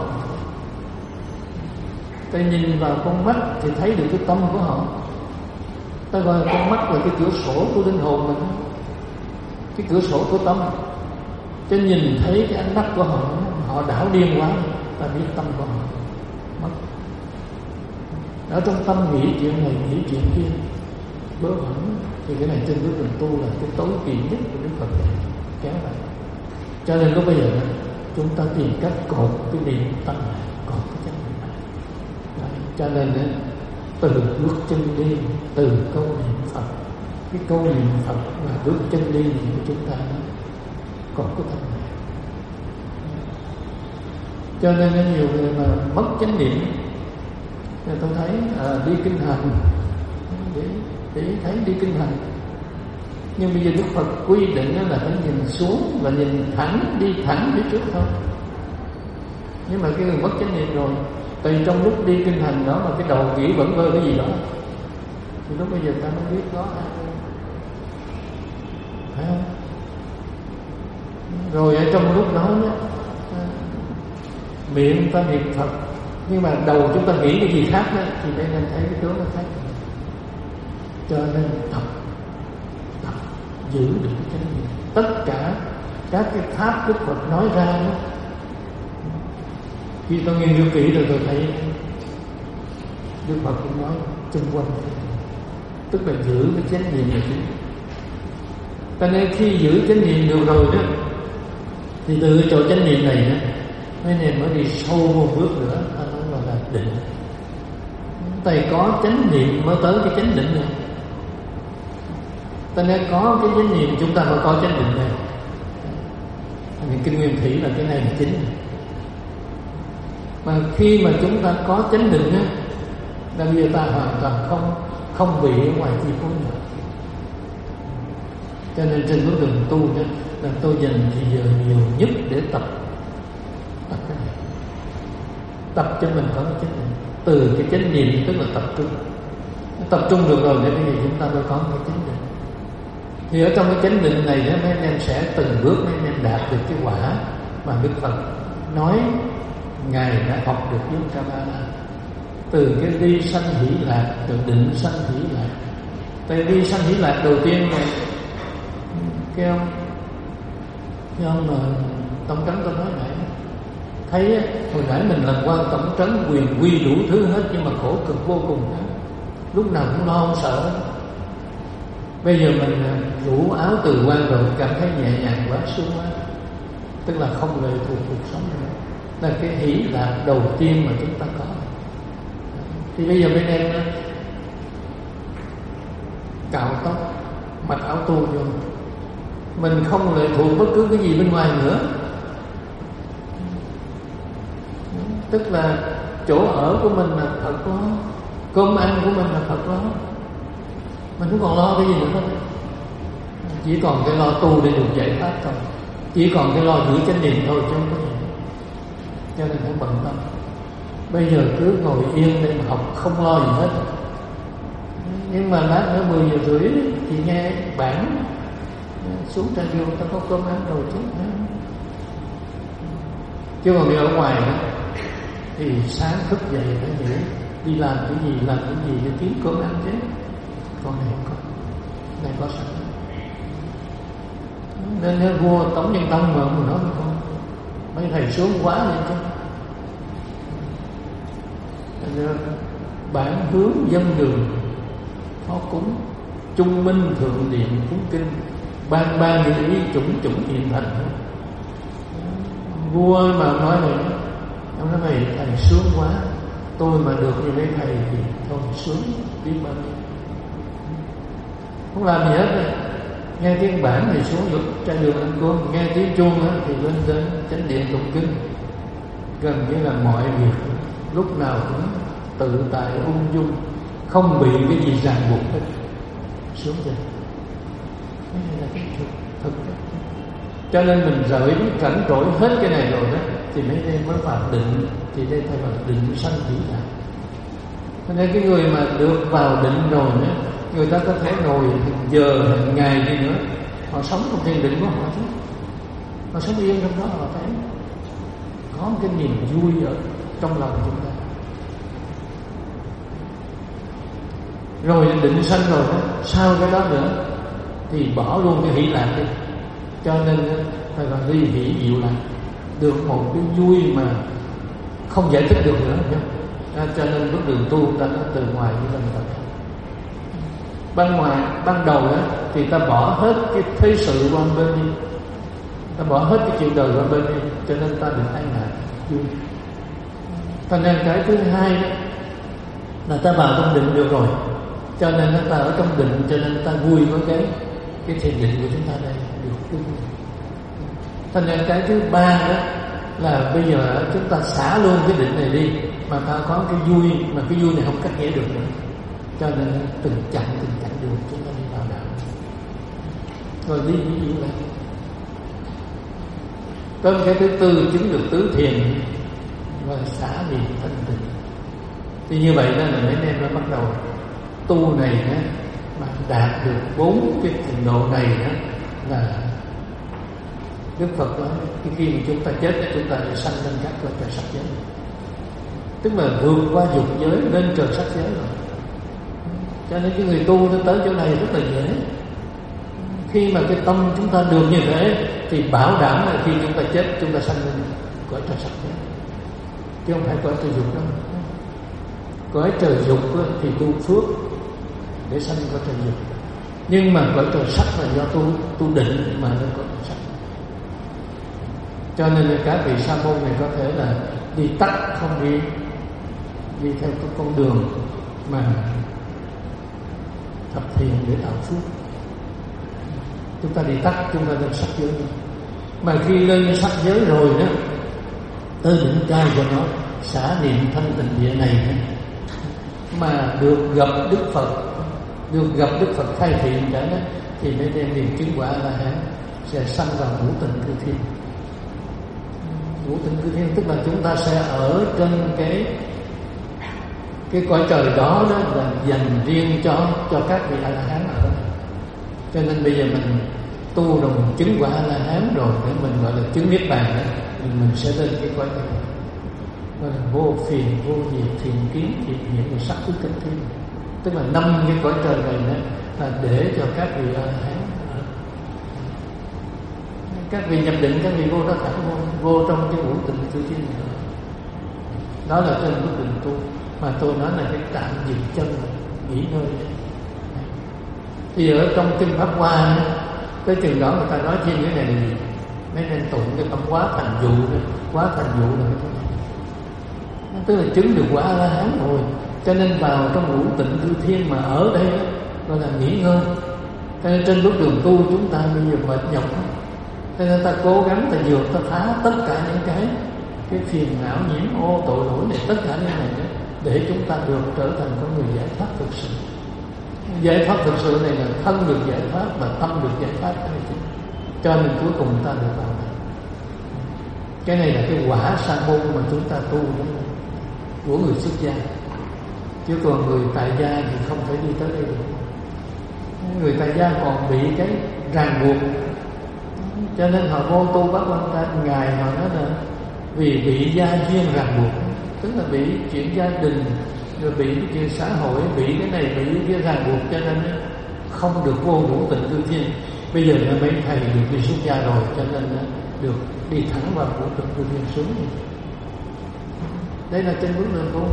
Ta nhìn vào con mắt thì thấy được cái tâm của họ. Ta gọi là con mắt là cái cửa sổ của linh hồn mình, cái cửa sổ của tâm. Cho nhìn thấy cái ánh mắt của họ, họ đảo điên quá, ta biết tâm của họ mất. Ở trong tâm nghĩ chuyện này, nghĩ chuyện kia, bớ vẩn. Thì cái này trên bước đường tu là cái tối kỵ nhất của Đức Phật này, kéo lại. Cho nên lúc bây giờ chúng ta tìm cách cột cái niệm tâm này, cột cái chánh niệm này. Đấy. Cho nên từ bước chân đi, từ câu niệm Phật, cái câu niệm Phật và bước chân đi của chúng ta còn có tâm này. Cho nên nhiều người mà mất chánh niệm, tôi thấy à, đi kinh hành để, để thấy đi kinh hành. Nhưng bây giờ Đức Phật quy định là phải nhìn xuống và nhìn thẳng, đi thẳng phía trước thôi. Nhưng mà cái người mất chánh niệm rồi, tại trong lúc đi kinh hành đó mà cái đầu nghĩ vẫn vơ cái gì đó, thì lúc bây giờ ta mới biết đó ai, phải không? Rồi ở trong lúc đó nhá, miệng ta niệm Phật, nhưng mà đầu chúng ta nghĩ cái gì khác đó, thì đây nên thấy cái tướng nó khác. Cho nên tập tập giữ được cái chánh niệm. Tất cả các cái pháp Đức Phật nói ra đó, khi tôi nghiên cứu kỹ rồi tôi thấy Đức Phật cũng nói chung quanh, tức là giữ cái chánh niệm là chính. Cho nên khi giữ chánh niệm được rồi đó, thì từ cái chỗ chánh niệm này đó, mấy nên mới đi sâu một bước nữa, nó gọi là định. Tại có chánh niệm mới tới cái chánh định này. Cho nên có cái chánh niệm chúng ta mới có chánh định này. Thì kinh Nguyên Thủy là cái này là chính. Mà khi mà chúng ta có chánh định á, là bây giờ ta hoàn toàn không không bị ở ngoài chi phối nữa. Cho nên trên bước đường tu đó, là tôi dành thì giờ nhiều nhất để tập tập cái này. tập cho mình có cái chánh niệm. Từ cái chánh niệm tức là tập trung, tập trung được rồi để bây giờ chúng ta mới có cái chánh niệm. Thì ở trong cái chánh niệm này mấy anh em sẽ từng bước mấy anh em đạt được cái quả mà Đức Phật nói Ngài đã học được với Kamala. Từ cái ly sanh hỷ lạc, từ định sanh hỷ lạc. Tại ly sanh hỷ lạc đầu tiên này cái ông cái ông mà tổng trấn tôi nói nãy, thấy hồi nãy mình làm quan tổng trấn quyền quy đủ thứ hết, nhưng mà khổ cực vô cùng đó. Lúc nào cũng lo không sợ. Bây giờ mình rủ áo từ quan rồi cảm thấy nhẹ nhàng quá, sướng quá, tức là không lệ thuộc cuộc sống nữa. Là cái hỷ lạc đầu tiên mà chúng ta có. Thì bây giờ bên em cạo tóc, mặc áo tu vô, mình không lệ thuộc bất cứ cái gì bên ngoài nữa. Tức là chỗ ở của mình là Phật lo, cơm ăn của mình là Phật lo, mình không còn lo cái gì nữa hết. Chỉ còn cái lo tu để được giải thoát thôi, chỉ còn cái lo giữ chánh niệm thôi chứ không có gì. Cho nên phải bận tâm. Bây giờ cứ ngồi yên để mà học, không lo gì hết. Nhưng mà lát nữa mười giờ rưỡi thì nghe bản xuống ra vô ta có cơm ăn rồi chứ. Chứ còn đi ở ngoài đó, thì sáng thức dậy phải nghĩ đi làm cái gì, làm cái gì để kiếm cơm ăn chứ. Con này không có, này có sẵn. Nên nếu vua Tống Nhân Tông mà mình nói không, mấy thầy xuống quá lên chứ. Bản hướng dân đường phó cúng, trung minh thượng điện cúng kinh, ban ban như ý chủng chủng hiện thành. Vua mà nói này, ông nói mày thầy sướng quá, tôi mà được như mấy thầy thì thôi sướng biết bao nhiêu. Không làm gì hết rồi. Nghe tiếng bản thì xuống được trên đường ăn cơm, nghe tiếng chuông thì lên đến chánh điện tụng kinh. Gần như là mọi việc lúc nào cũng tự tại ung dung, không bị cái gì ràng buộc hết. Sướng chưa? Cái này là cái thực, thực cho nên mình rời cảnh trỗi hết cái này rồi đó, thì mấy đêm mới vào định. Thì đây phải là định sanh hỷ lạc. Cho nên cái người mà được vào định rồi đó, người ta có thể ngồi giờ hàng ngày đi nữa, họ sống trong thiền định của họ chứ. Họ sống yên trong đó, họ thấy có một cái niềm vui ở trong lòng chúng ta. Rồi định sanh rồi đó, sau cái đó nữa thì bỏ luôn cái hỷ lạc đi. Cho nên phải là ly hỷ diệu lạc, được một cái vui mà không giải thích được nữa nhé. À, cho nên bước đường tu ta nó từ ngoài như là người ta. Ban ngoài, ban đầu đó thì ta bỏ hết cái thế sự qua bên đi, ta bỏ hết cái chuyện đời qua bên đi, cho nên ta được an lạc vui. Thành ra cái thứ hai đó là ta vào trong định được rồi, cho nên ta ở trong định, cho nên ta vui với cái cái thiền định của chúng ta đây được vui. Thành ra cái thứ ba đó là bây giờ chúng ta xả luôn cái định này đi, mà ta có cái vui, mà cái vui này không cách nghĩa được nữa. Cho nên từng chặng từng chặng đường chúng ta đi vào đạo. Rồi đi ví dụ là có cái thứ tư chứng được tứ thiền và xả niệm thanh tịnh. Thì như vậy đó là mấy em nó bắt đầu tu này đó, mà đạt được bốn cái trình độ này đó là Đức Phật nói khi mà chúng ta chết thì chúng ta sẽ sanh lên các cõi trời sắc giới, tức là vượt qua dục giới lên trời sắc giới rồi. Cho nên cái người tu nó tới chỗ này rất là dễ. Khi mà cái tâm chúng ta được như thế thì bảo đảm là khi chúng ta chết chúng ta sanh lên cõi trời sắc giới, chứ không phải cõi trời dục đâu. Cõi trời dục thì tu phước để sanh cõi trời dục, nhưng mà cõi trời sắc là do tu tu định mà lên cõi trời sắc. Cho nên các vị sa môn này có thể là đi tắt, không đi đi theo cái con đường mà tập thiền để tạo phước. Chúng ta đi tắt, chúng ta lên sắc giới. Mà khi lên sắc giới rồi đó, tới đỉnh cao của nó, xả niệm thanh tịnh địa này đó, mà được gặp Đức Phật, được gặp Đức Phật khai thị cả đó, thì nên đem niềm chứng quả là hán sẽ sanh vào ngũ tịnh cư thiên. ngũ tịnh cư thiên, tức là chúng ta sẽ ở trên cái cái cõi trời đó đó là dành riêng cho cho các vị A La Hán ở. Cho nên bây giờ mình tu rồi mình chứng quả A La Hán rồi để mình gọi là chứng niết bàn đó, thì mình sẽ lên cái cõi trời gọi là vô phiền vô diệt thiền kiến thiện hiện và sắc thức kinh thiên, tức là năm cái cõi trời này đó là để cho các vị A La Hán ở. Các vị nhập định, các vị vô đó thẳng vô, vô trong cái ngũ tịnh cư thiên này. Đó là trên bước đường tu mà tôi nói là cái tạm dừng chân nghỉ ngơi. Thì ở trong kinh Pháp Hoa tới chừng đó người ta nói thêm cái này là gì? Mấy nên tụng cái tâm quá thành dụ đó. Quá thành dụ là cái này, tức là chứng được quả A La Hán rồi. Cho nên vào trong ngũ tịnh cư thiên mà ở đây đó, gọi là nghỉ ngơi. Cho nên trên bước đường tu chúng ta bây giờ mệt nhọc, cho nên ta cố gắng ta vượt, ta phá tất cả những cái cái phiền não nhiễm ô tội lỗi này, tất cả những này đó, để chúng ta được trở thành con người giải thoát thực sự. Giải thoát thực sự này là thân được giải thoát và tâm được giải thoát. Cái này chứ. Cho nên cuối cùng ta được vào này. Cái này là cái quả sa môn mà chúng ta tu đó, của người xuất gia. Chứ còn người tại gia thì không thể đi tới đây được. Người tại gia còn bị cái ràng buộc, cho nên họ vô tu bắt quan trai. Ngài họ nói là vì bị gia duyên ràng buộc, tức là bị chuyện gia đình, rồi bị cái chuyện xã hội, bị cái này bị cái ràng buộc, cho nên không được vô ngũ tịnh cư thiên. Bây giờ mấy thầy được đi xuất gia rồi, cho nên được đi thẳng vào ngũ tịnh cư thiên xuống. Đây là trên bước đường tu.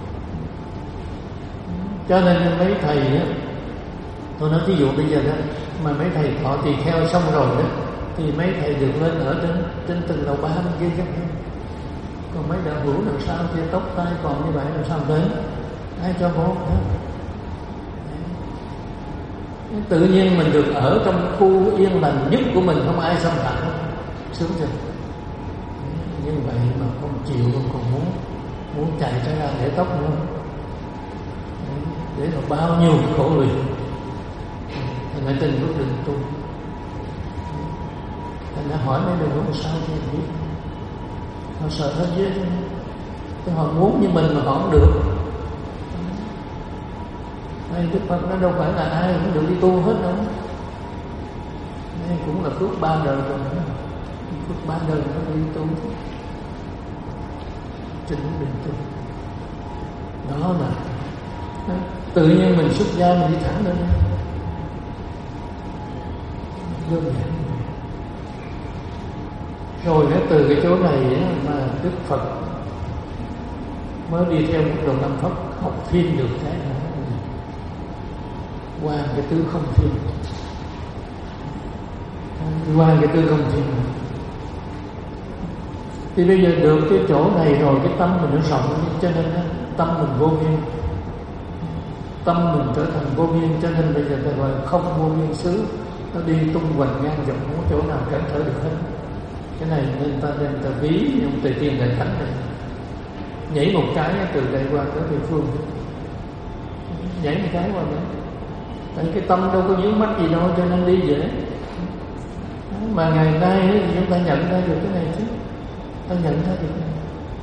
Cho nên mấy thầy đó, tôi nói ví dụ bây giờ đó, mà mấy thầy họ tỳ kheo xong rồi đó, thì mấy thầy được lên ở trên trên từng lầu ba bên kia chứ. Còn mấy đạo hữu làm sao kia tóc tai còn như vậy làm sao đến? Ai cho vô? Tự nhiên mình được ở trong khu yên lành nhất của mình, không ai xâm phạm, sướng chưa? Như vậy mà không chịu, không còn muốn muốn chạy ra để tóc nữa, để là bao nhiêu khổ luyện. Thành ra trên bước đường tu, thành ra hỏi mấy đường hữu sao thì biết, họ sợ hết dễ, chứ họ muốn như mình mà họ không được. Đây Đức Phật nó đâu phải là ai cũng được đi tu hết đâu. Đây cũng là phước ba đời rồi, phước ba đời nó đi tu trên đường tu. Đó là đó. Tự nhiên mình xuất gia mình đi thẳng lên đơn giản. Rồi nó từ cái chỗ này mà Đức Phật mới đi theo một đường năm Phật học phim được cái nữa. Qua cái tứ không phim, qua cái tứ không phim, thì bây giờ được cái chỗ này rồi, cái tâm mình nó rộng, cho nên tâm mình vô biên, tâm mình trở thành vô biên. Cho nên bây giờ ta gọi không vô biên xứ, nó đi tung hoành ngang dọc, không có chỗ nào cản trở được hết. Cái này nên ta nên ta ví ông Tề Thiên Đại Thánh này, nhảy một cái từ đây qua tới địa phương, nhảy một cái qua nữa. Tại cái tâm đâu có vướng mắc gì đâu, cho nên đi dễ. Mà ngày nay thì chúng ta nhận ra được cái này chứ, ta nhận ra được cái này.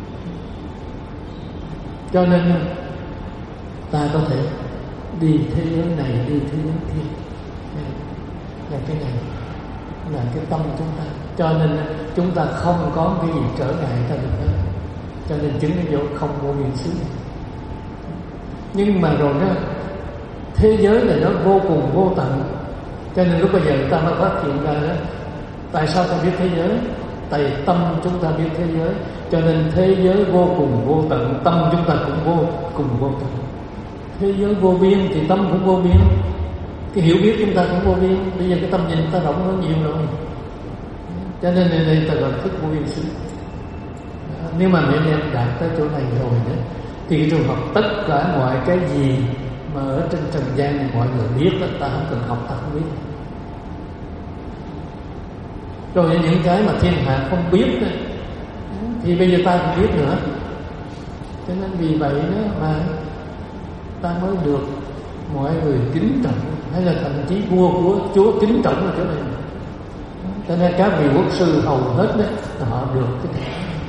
Cho nên ta có thể đi thế giới này, đi thế giới kia, là cái này là cái tâm chúng ta. Cho nên chúng ta không có cái gì trở ngại ta được hết. Cho nên chứng cái chỗ không vô biên xứ. Nhưng mà rồi đó, thế giới này nó vô cùng vô tận. Cho nên lúc bây giờ người ta mới phát hiện ra đó, tại sao ta biết thế giới? Tại tâm chúng ta biết thế giới. Cho nên thế giới vô cùng vô tận, tâm chúng ta cũng vô cùng vô tận. Thế giới vô biên thì tâm cũng vô biên. Cái hiểu biết chúng ta cũng vô biên. Bây giờ cái tâm nhìn ta rộng hơn nhiều rồi. Cho nên đây, đây ta gọi thức vô biên xứ. Nếu mà mấy em đạt tới chỗ này rồi đó, thì cái trường hợp tất cả mọi cái gì mà ở trên trần gian này mọi người biết đó, ta không cần học, ta không biết. Rồi những cái mà thiên hạ không biết đó, thì bây giờ ta không biết nữa. Cho nên vì vậy đó mà ta mới được mọi người kính trọng, hay là thậm chí vua của Chúa kính trọng ở chỗ này. Cho nên các vị quốc sư hầu hết đó, họ được cái này.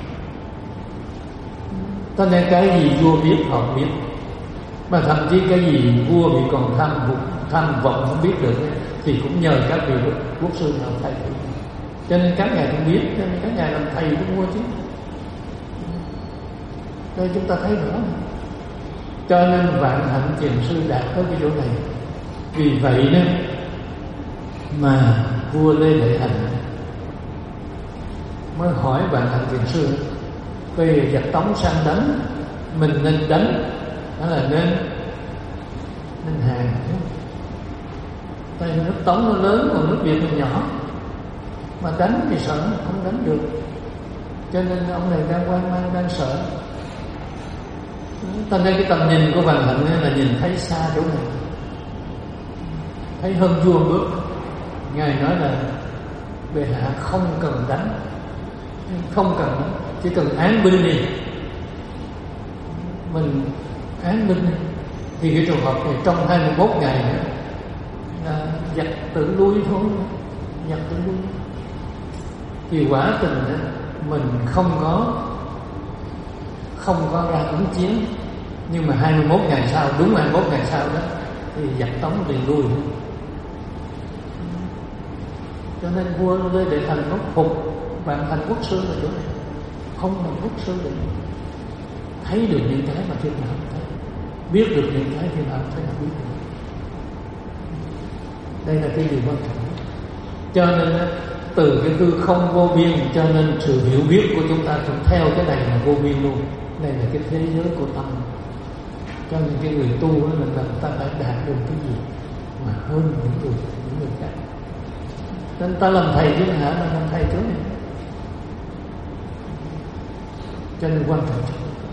Cho nên cái gì vua biết họ biết, mà thậm chí cái gì vua bị còn tham tham vọng không biết được ấy, thì cũng nhờ các vị quốc sư nào thầy. Cho nên các ngài cũng biết, cho nên các ngài làm thầy của vua chứ. Đây chúng ta thấy rõ. Cho nên Vạn Hạnh Thiền Sư đạt tới cái chỗ này. Vì vậy đó mà vua Lê Đại Hành mới hỏi Vạn Hạnh Thiền Sư: bây giờ giặc Tống sang đánh, mình nên đánh hay là nên nên hàng? Tại nước Tống nó lớn, còn nước Việt mình nhỏ, mà đánh thì sợ không đánh được. Cho nên ông này đang hoang mang, đang sợ. Thành ra cái tầm nhìn của Vạn Hạnh là nhìn thấy xa chỗ này, thấy hơn vua bước. Ngài nói là bệ hạ không cần đánh, không cần đánh, chỉ cần án binh đi, mình án binh đi. Thì cái trường hợp này trong hai mươi mốt ngày nữa là giặc tự lui thôi, giặc tự lui. Thì quả tình đó, mình không có không có ra ứng chiến, nhưng mà hai mươi mốt ngày sau, đúng hai mươi mốt ngày sau đó thì giặc Tống liền lui. Cho nên vua Lê Đại Thành nó phục Vạn Thành quốc sư là chỗ này, không là quốc sư được thấy được những cái mà thiên hạ không thấy, biết được những cái thiên hạ không thấy là biết được. Đây là cái điều quan trọng. Cho nên từ cái hư không vô biên, cho nên sự hiểu biết của chúng ta cũng theo cái này là vô biên luôn. Đây là cái thế giới của tâm. Cho nên cái người tu đó là người ta phải đạt được cái gì mà hơn những người những người khác. Nên ta làm thầy chứ hả, là làm thầy chỗ này. Cho nên quan trọng.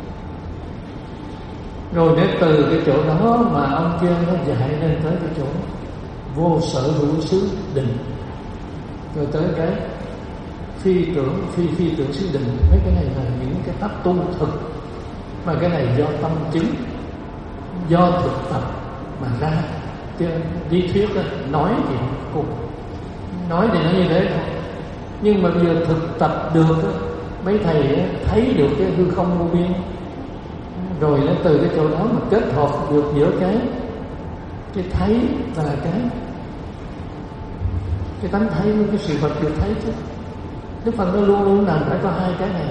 Rồi nếu từ cái chỗ đó mà ông kia nó dạy lên tới cái chỗ vô sở hữu xứ định, rồi tới cái phi tưởng phi phi tưởng xứ định. Mấy cái này là những cái pháp tu thực, mà cái này do tâm chứng, do thực tập mà ra. Chứ lý thuyết đó, nói thì cùng nói thì nó như thế thôi, nhưng mà bây giờ thực tập được đó, mấy thầy thấy được cái hư không vô biên, rồi nó từ cái chỗ đó mà kết hợp được giữa cái cái thấy và cái cái tánh thấy với cái sự vật được thấy chứ. Đức Phật nó luôn luôn làm phải có hai cái này,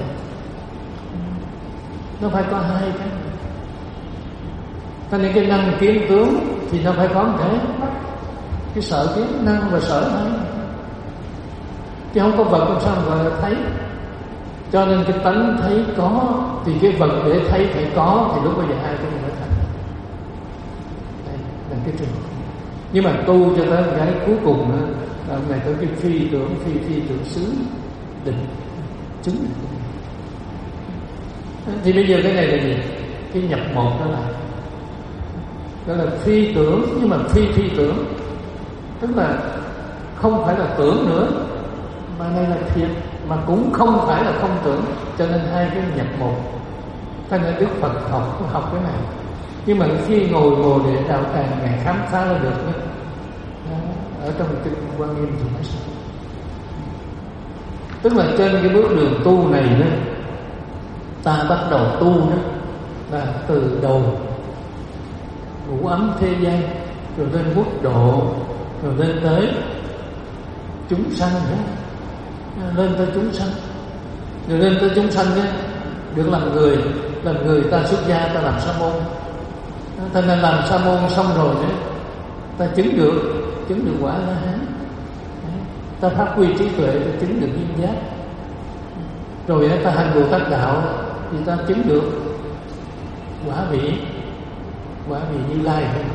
nó phải có hai cái này. Cho nên cái năng kiến tướng thì nó phải có một cái cái sở kiến, năng và sở thấy, chứ không có vật làm sao gọi là thấy. Cho nên cái tánh thấy có thì cái vật để thấy phải có, thì lúc bây giờ hai cái này mới thành. Đây là cái trường. Nhưng mà tu cho tới cái cuối cùng nữa là ngày tới cái phi tưởng phi phi tưởng xứ định chứng. Thì bây giờ cái này là gì? Cái nhập một đó là đó là phi tưởng, nhưng mà phi phi tưởng, tức là không phải là tưởng nữa, mà đây là thiệt, mà cũng không phải là không tưởng. Cho nên hai cái nhập một. Cho nên Đức Phật học học cái này, nhưng mà khi ngồi ngồi để đạo tràng ngày khám phá ra được đó, ở trong kinh Quan Nghiêm thì nói sao? Tức là trên cái bước đường tu này đó, ta bắt đầu tu đó là từ đầu ngủ ấm thế gian, rồi lên quốc độ, rồi lên tới chúng sanh đó, lên tới chúng sanh, rồi lên tới chúng sanh nhé, được làm người, làm người ta xuất gia, ta làm sa môn. Ta nên làm sa môn xong rồi đấy, ta chứng được, chứng được quả La Hán, ta phát huy trí tuệ, ta chứng được duyên giác. Rồi ta hành Bồ Tát đạo thì ta chứng được quả vị, quả vị Như Lai thôi.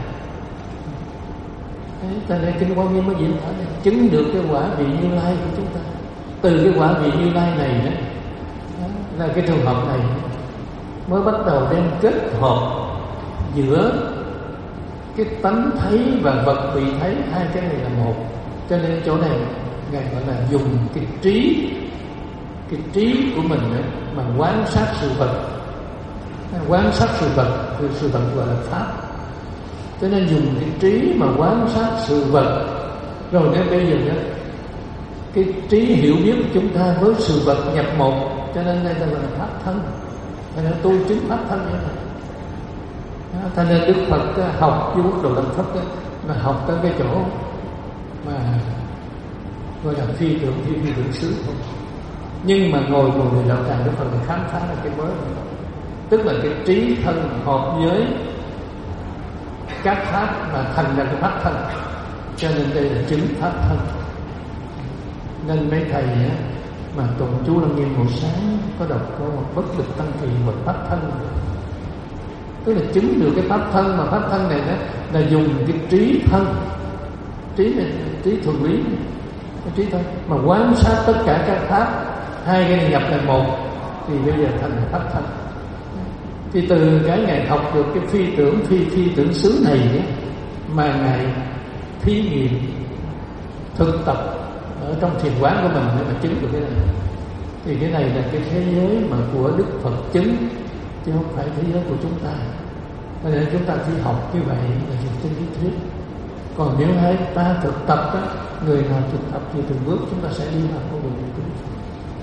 Ta nên kinh Quan Nghiêm mới diễn tả này, chứng được cái quả vị Như Lai của chúng ta. Từ cái quả vị Như Lai này đó, là cái trường hợp này mới bắt đầu đem kết hợp giữa cái tánh thấy và vật bị thấy, hai cái này là một. Cho nên chỗ này Ngài gọi là dùng cái trí, cái trí của mình đó, mà quan sát sự vật. Quan sát sự vật thì sự vật gọi là pháp. Cho nên dùng cái trí mà quan sát sự vật. Rồi đến bây giờ đó, cái trí hiểu biết của chúng ta với sự vật nhập một, cho nên đây là pháp thân. Thành ra tu chứng pháp thân như này. Thành ra Đức Phật học với Quốc Độ Lâm Phất là học tới cái chỗ mà gọi là phi tưởng phi phi tưởng xứ thôi. Nhưng mà ngồi ngồi người đạo tràng Đức Phật khám phá ra cái mới này. Tức là cái trí thân hợp với các pháp mà thành ra cái pháp thân. Cho nên đây là chứng pháp thân. Nên mấy thầy á, mà tụng chú Lăng Nghiêm buổi sáng có đọc có một bất lực tăng kỳ một pháp thân, tức là chứng được cái pháp thân. Mà pháp thân này đó là dùng cái trí thân, trí này trí thuần lý, cái trí thân mà quan sát tất cả các pháp, hai cái này nhập thành một thì bây giờ thành pháp thân. Thì từ cái ngày học được cái phi tưởng phi phi tưởng xứ này ấy, mà ngài thí nghiệm thực tập ở trong thiền quán của mình để mà chứng được cái này, thì cái này là cái thế giới mà của Đức Phật chứng, chứ không phải thế giới của chúng ta. Cho nên chúng ta chỉ học như vậy là dùng trên lý thuyết. Còn nếu hai ta thực tập đó, người nào thực tập thì từng bước chúng ta sẽ đi vào con đường của Đức Phật.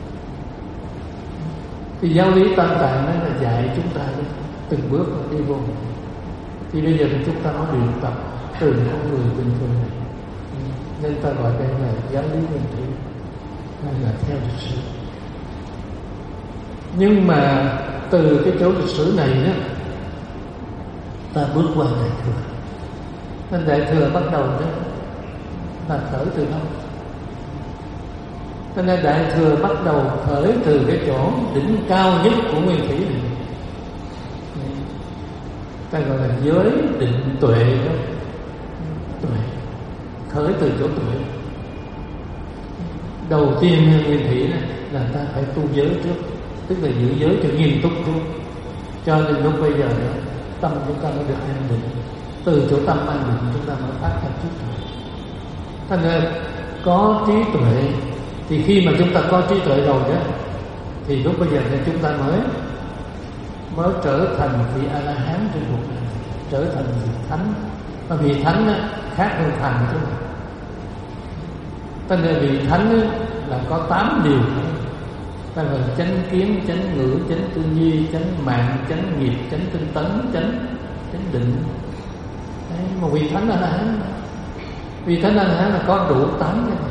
Thì giáo lý Tam Tạng đó là dạy chúng ta từng bước đi vô. Thì bây giờ thì chúng ta nói luyện tập từ con người bình thường này, nên ta gọi đây là giáo lý nguyên thủy, hay là theo lịch sử. Nhưng mà từ cái chỗ lịch sử này đó, ta bước qua đại thừa. Nên đại thừa bắt đầu đó là khởi từ đâu? Cho nên đại thừa bắt đầu khởi từ cái chỗ đỉnh cao nhất của nguyên thủy này, ta gọi là giới định tuệ đó. Tuệ khởi từ chỗ tuệ. Đầu tiên nguyên thủy này là ta phải tu giới trước, tức là giữ giới cho nghiêm túc trước. Cho nên lúc bây giờ đó, tâm chúng ta mới được an định. Từ chỗ tâm an định chúng ta mới phát ra trí tuệ. Thành ra có trí tuệ, thì khi mà chúng ta có trí tuệ rồi đó, thì lúc bây giờ thì chúng ta mới mới trở thành vị A La Hán trên cuộc đời, trở thành vị thánh. Mà vị thánh á, khác hơn thần chứ. Tên là vị thánh á, là có tám điều. Ta gọi là chánh kiến, chánh ngữ, chánh tư duy, chánh mạng, chánh nghiệp, chánh tinh tấn, chánh chánh định. Đấy, một vị thánh A La Hán, vị thánh A La Hán là có đủ tám cái này.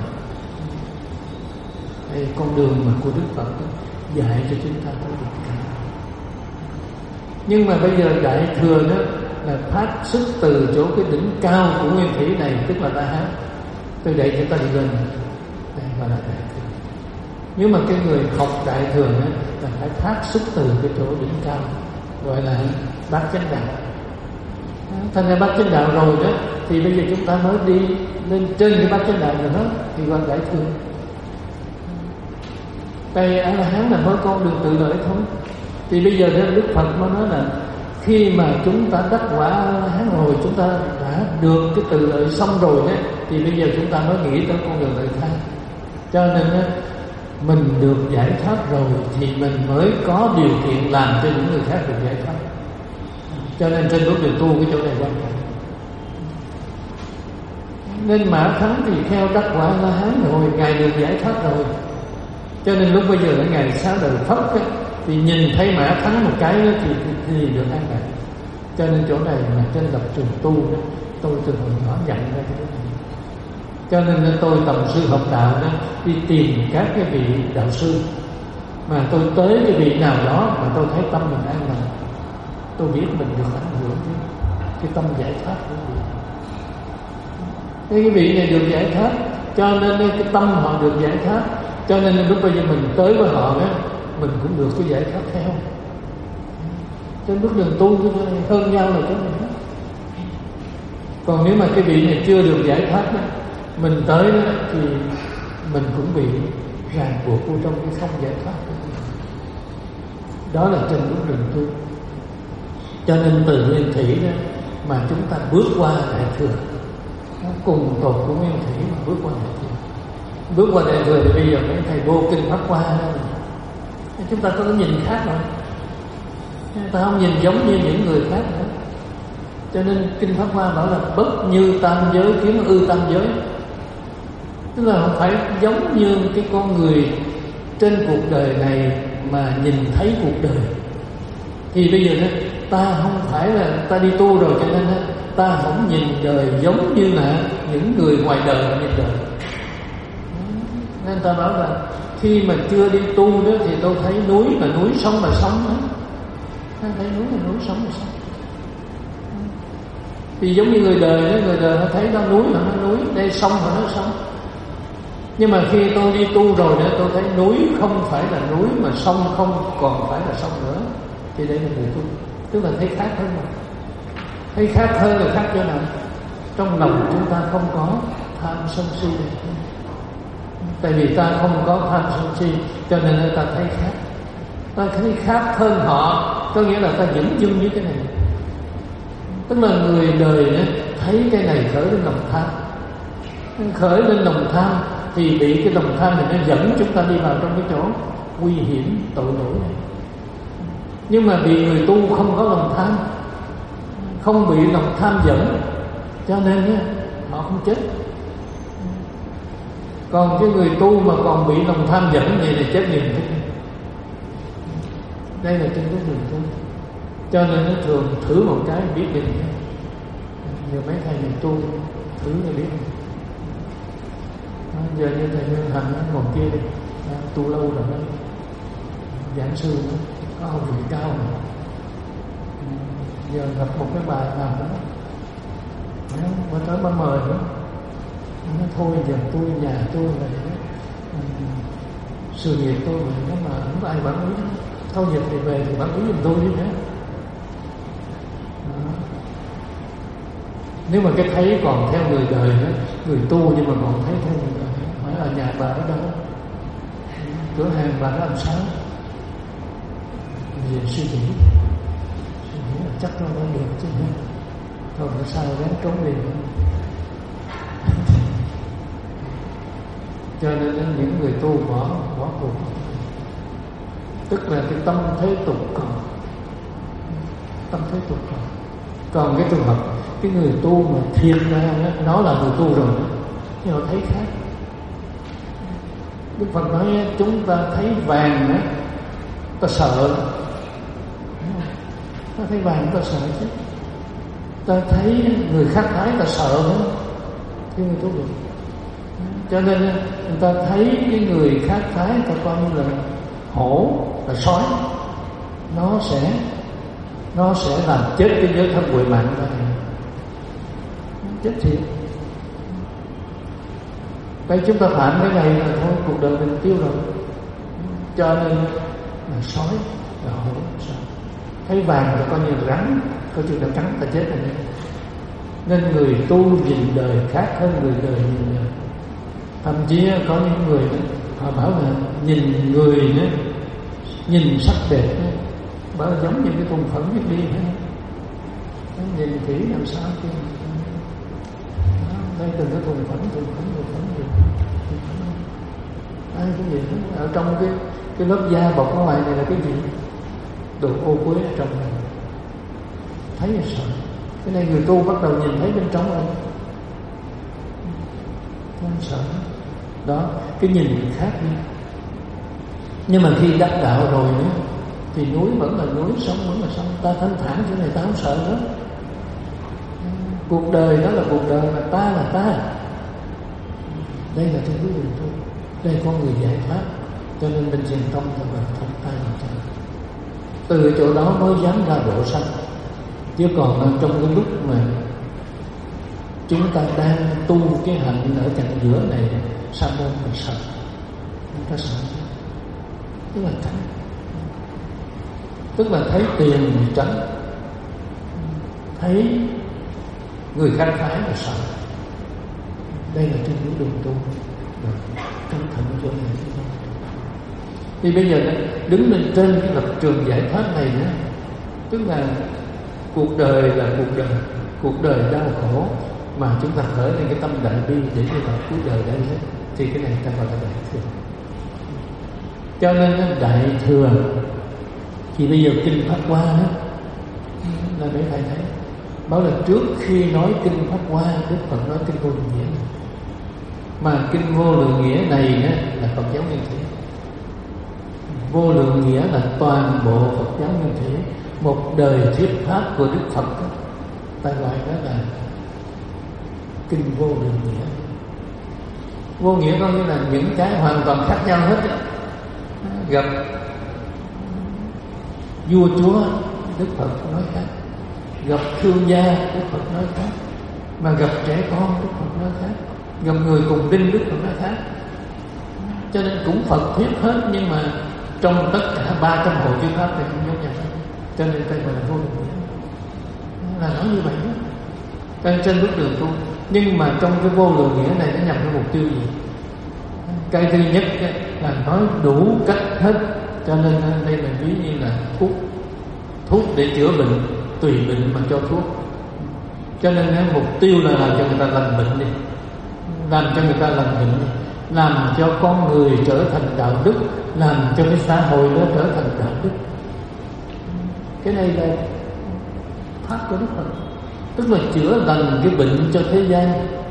Đây, con đường mà của Đức Phật dạy cho chúng ta tới được cả. Nhưng mà bây giờ đại thừa đó là phát xuất từ chỗ cái đỉnh cao của nguyên thủy này, tức là La Hán. Từ đây chúng ta đi lên, đây gọi là đại thừa. Nhưng mà cái người học đại thừa đó là phải phát xuất từ cái chỗ đỉnh cao, gọi là bát chánh đạo. Thành ra bát chánh đạo rồi đó, thì bây giờ chúng ta mới đi lên trên cái bát chánh đạo rồi đó, thì gọi đại thừa. Cây A La Hán là mới con đường tự lợi thôi. Thì bây giờ Đức Phật mới nói là khi mà chúng ta đắc quả A La Hán rồi, chúng ta đã được cái tự lợi xong rồi đấy, thì bây giờ chúng ta mới nghĩ tới con đường lợi tha. Cho nên đó, mình được giải thoát rồi thì mình mới có điều kiện làm cho những người khác được giải thoát. Cho nên trên bước đường tu cái chỗ này quan trọng. Nên Mã Thắng thì theo đắc quả A La Hán rồi, ngài được giải thoát rồi. Cho nên lúc bây giờ ở ngày sáu đời Phất ấy, thì nhìn thấy Mã Thắng một cái đó, thì, thì được an lạc. Cho nên chỗ này là trên lập trường tu đó, tôi từ hồi nhỏ nhận ra cái này. Cho nên tôi tầm sư học đạo đó, đi tìm các cái vị đạo sư, mà tôi tới cái vị nào đó mà tôi thấy tâm mình an lạc, tôi biết mình được ảnh hưởng đến cái tâm giải thoát của vị. Thế cái vị này được giải thoát, cho nên cái tâm họ được giải thoát. Cho nên lúc bây giờ mình tới với họ đó, mình cũng được cái giải thoát theo. Trên bước đường tu hơn nhau là cái này. Còn nếu mà cái vị này chưa được giải thoát đó, mình tới đó, thì mình cũng bị ràng buộc vô trong cái không giải thoát đó. Đó là trên bước đường tu. Cho nên từ nguyên thủy đó mà chúng ta bước qua đại thừa, cùng tột của nguyên thủy mà bước qua đại thừa. Bước qua đại thừa thì bây giờ mấy thầy vô kinh Pháp Hoa đó, chúng ta có cái nhìn khác rồi, chúng ta không nhìn giống như những người khác nữa. Cho nên kinh Pháp Hoa bảo là bất như tam giới kiếm ư tam giới, tức là không phải giống như cái con người trên cuộc đời này mà nhìn thấy cuộc đời, Thì bây giờ đó, ta không phải là ta đi tu rồi cho nên đó, ta không nhìn đời giống như là những người ngoài đời họ nhìn đời. Nên ta bảo là khi mà chưa đi tu đó thì tôi thấy núi là núi, sông là sông đó. Ta thấy núi là núi, sông là sông. Thì giống như người đời đó, người đời họ thấy đó núi là nó núi, đây sông là nó sông. Nhưng mà khi tôi đi tu rồi đó, tôi thấy núi không phải là núi, mà sông không còn phải là sông nữa. Thì đây là người tu, tức là thấy khác hơn mà. Thấy khác hơn là khác chỗ nào? Trong lòng chúng ta không có tham sân si. Tại vì ta không có tham sân si, cho nên ta thấy khác. Ta thấy khác hơn họ, có nghĩa là ta dửng dưng với cái này. Tức là người đời đó, thấy cái này khởi lên lòng tham. Khởi lên lòng tham thì bị cái lòng tham này nó dẫn chúng ta đi vào trong cái chỗ nguy hiểm tội lỗi này. Nhưng mà vì người tu không có lòng tham, không bị lòng tham dẫn, cho nên họ không chết. Còn cái người tu mà còn bị lòng tham dẫn thì là chết liền. Đây là chân của người tu. Cho nên nó thường thử một cái biết liền. Giờ mấy thầy này tu thử là biết. Giờ như thầy Lương Hạnh còn kia đi, tu lâu rồi đó, giảng sư đó, có học vị cao rồi. Giờ gặp một cái bài nào đó, mới tới mới mời nữa, nó thôi giờ tôi nhà tôi là sự nghiệp tôi mà nó mà không có ai quản lý, thôi giờ thì về thì quản lý giùm tôi đi nữa. Nếu mà cái thấy còn theo người đời đó, người tu nhưng mà còn thấy theo người đời, hỏi là nhà bà ở đâu, cửa hàng bà nó làm sao, về suy nghĩ, suy nghĩ là chắc nó đã được chứ không, thôi nó sao ráng trốn đi. Cho nên những người tu bỏ bỏ cuộc, tức là cái tâm thế tục còn, tâm thế tục còn. Còn cái trường hợp cái người tu mà thiệt ra nó là người tu rồi, nhưng họ thấy khác. Đức Phật nói chúng ta thấy vàng đó, ta sợ. Ta thấy vàng ta sợ chứ. Ta thấy người khác thái ta sợ nữa, chứ người tu được. Cho nên người ta thấy cái người khác thái ta coi như là hổ, là sói, nó sẽ nó sẽ làm chết cái giới thân huệ mạng ta, chết thiệt. Đây chúng ta phạm cái này là thôi cuộc đời mình tiêu rồi. Cho nên là sói, là hổ, sao? Thấy vàng là coi như là rắn, coi chừng là cắn ta chết rồi. Nên người tu nhìn đời khác hơn người đời nhìn đời. Thậm chí có những người họ bảo là nhìn người nữa, nhìn sắc đẹp nữa, bảo là giống như cái thùng phấn biết đi hết. Nhìn kỹ làm sao chứ. Đây từng cái thùng phấn, thùng phấn, thùng phấn, thùng phấn. Ai cái gì đó. Ở trong cái cái lớp da bọc ở ngoài này là cái gì? Đồ ô quế ở trong này. Thấy là sợ. Cái này người tu bắt đầu nhìn thấy bên trong rồi. Không sợ. Đó, cái nhìn khác đi. Nhưng mà khi đắc đạo rồi nữa, thì núi vẫn là núi, sông vẫn là sông. Ta thanh thản chỗ này ta không sợ nữa. Cuộc đời đó là cuộc đời, mà ta là ta. Đây là chân lý người tu. Đây có người giải thoát. Cho nên bên Thiền Tông là mình không tay làm sao. Từ chỗ đó mới dám ra độ sanh. Chứ còn trong cái lúc mà chúng ta đang tu cái hạnh ở chặng giữa này, sa môn mình sợ, chúng ta sợ, tức là tránh, tức là thấy tiền thì tránh, thấy người khác phái là sợ. Đây là chân lý đường tu, cẩn thận chỗ này. Thì bây giờ đứng lên trên cái lập trường giải thoát này nữa, tức là cuộc đời là cuộc đời, cuộc đời đau khổ, mà chúng ta khởi lên cái tâm đại bi để cho vào cuối đời đây hết, thì cái này ta gọi là đại thừa. Cho nên đại thừa thì bây giờ kinh Pháp Hoa đó là để thầy thấy, bảo là trước khi nói kinh Pháp Hoa, Đức Phật nói kinh Vô Lượng Nghĩa, mà kinh Vô Lượng Nghĩa này đó là Phật giáo Nguyên Thủy. Vô lượng nghĩa là toàn bộ Phật giáo nguyên thủy, một đời thuyết pháp của Đức Phật đó. Ta gọi đó là kinh vô lượng nghĩa. Vô nghĩa có nghĩa là những cái hoàn toàn khác nhau hết đó. Gặp vua chúa Đức Phật nói khác, gặp thương gia Đức Phật nói khác, mà gặp trẻ con Đức Phật nói khác, gặp người cùng đinh Đức Phật nói khác. Cho nên cũng Phật thuyết hết, nhưng mà trong tất cả ba trăm hội chư pháp này cũng giống nhau. Cho nên đây gọi là vô lượng nghĩa, là nói như vậy đó. Trên trên bước đường tu, nhưng mà trong cái vô lượng nghĩa này nó nhằm cái mục tiêu gì? Cái thứ nhất là nói đủ cách hết. Cho nên đây là ví như là thuốc, thuốc để chữa bệnh, tùy bệnh mà cho thuốc. Cho nên mục tiêu là làm cho người ta lành bệnh đi, làm cho người ta lành bệnh đi, làm cho con người trở thành đạo đức, làm cho cái xã hội nó trở thành đạo đức. Cái này là pháp của Đức Phật, tức là chữa lành cái bệnh cho thế gian,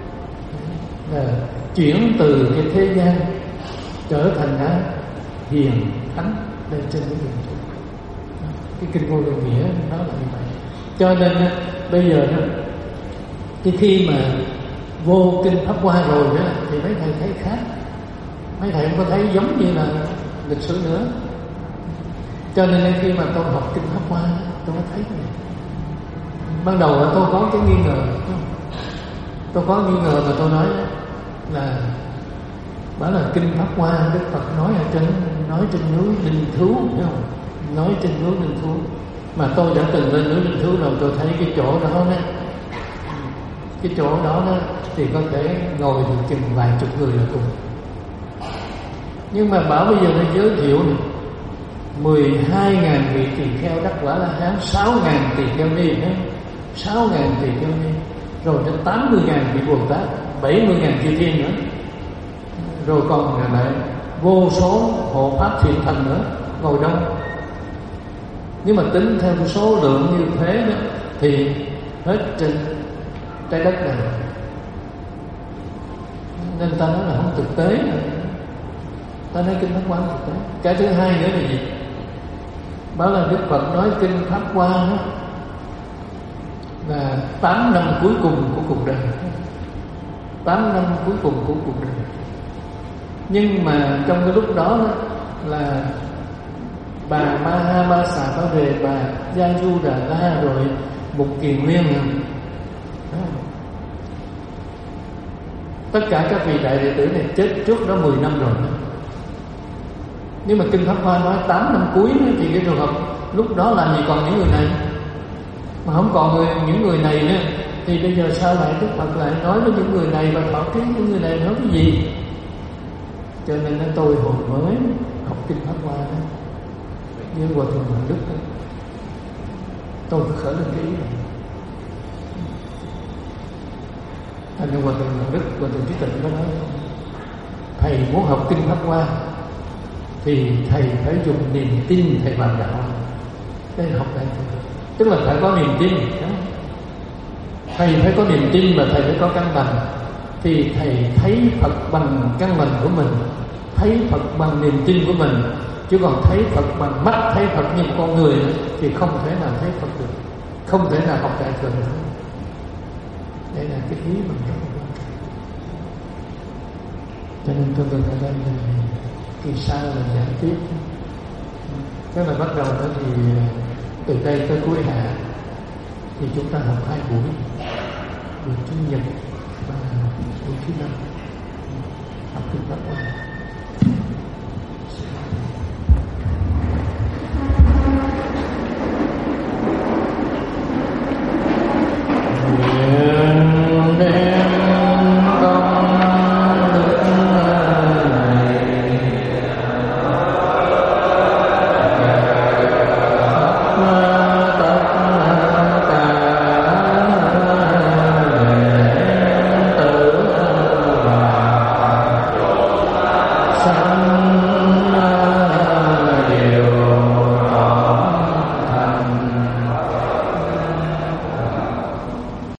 là chuyển từ cái thế gian trở thành cái hiền thánh lên trên cái đường tu. Cái kinh vô lượng nghĩa nó là như vậy. Cho nên bây giờ đó, cái khi mà vô kinh Pháp Hoa rồi đó, thì mấy thầy thấy khác. Mấy thầy không có thấy giống như là lịch sử nữa. Cho nên khi mà tôi học kinh Pháp Hoa, tôi mới thấy vậy. Ban đầu là tôi có cái nghi ngờ, tôi có nghi ngờ mà tôi nói là đó là kinh Pháp Hoa Đức Phật nói ở trên nói trên núi Linh Thú, thấy không? Nói trên núi Linh Thú, mà tôi đã từng lên núi Linh Thú rồi, tôi thấy cái chỗ đó đó, cái chỗ đó đó thì có thể ngồi được chừng vài chục người là cùng. Nhưng mà bảo bây giờ nó giới thiệu này, mười hai ngàn vị tỳ kheo đắc quả La Hán, sáu ngàn tỳ kheo ni, sáu ngàn tỳ kheo ni, rồi đến tám mươi ngàn vị Bồ Tát, bảy mươi ngàn chư thiên nữa, rồi còn lại vô số hộ pháp thiện thần nữa ngồi đông. Nhưng mà tính theo số lượng như thế đó, thì hết trên trái đất này, nên ta nói là không thực tế. Ta nói kinh Pháp Hoa thực tế. Cái thứ hai nữa là gì? Đó là Đức Phật nói kinh Pháp Hoa đó là tám năm cuối cùng của cuộc đời, tám năm cuối cùng của cuộc đời. Nhưng mà trong cái lúc đó, đó là bà Ma Ha Ba Xà Ba Đề, bà Gia Du Đà La, rồi Mục Kiền Nguyên, tất cả các vị đại đệ tử này chết trước đó mười năm rồi. Nhưng mà kinh Pháp Hoa nói tám năm cuối thì cái trường hợp lúc đó làm gì còn những người này, mà không còn người, những người này nữa, thì bây giờ sao lại Đức Phật lại nói với những người này và thọ ký những người này nói cái gì? Cho nên tôi hồi mới học kinh Pháp Hoa đó, với Hòa Thượng Hoàng Đức đó, tôi phải khởi lên cái ý này. Thành ra Hòa Thượng Hoàng Đức, Hòa Thượng Trí Tịnh có nói, thầy muốn học kinh Pháp Hoa thì thầy phải dùng niềm tin thầy vào đạo. Đây là học đây, tức là phải có niềm tin đó. Thầy phải có niềm tin và thầy phải có căn bằng, thì thầy thấy Phật bằng căn bằng của mình, thấy Phật bằng niềm tin của mình. Chứ còn thấy Phật bằng mắt, thấy Phật như một con người thì không thể nào thấy Phật được, không thể nào học đại thừa được. Đây là cái ý mình rất là quan trọng. Cho nên tôi cần ở đây là kỳ sau là giảng tiếp. Thế là bắt đầu đó thì từ đây tới cuối hạ thì chúng ta học hai buổi, buổi chủ nhật và buổi thứ năm học kinh Pháp Hoa.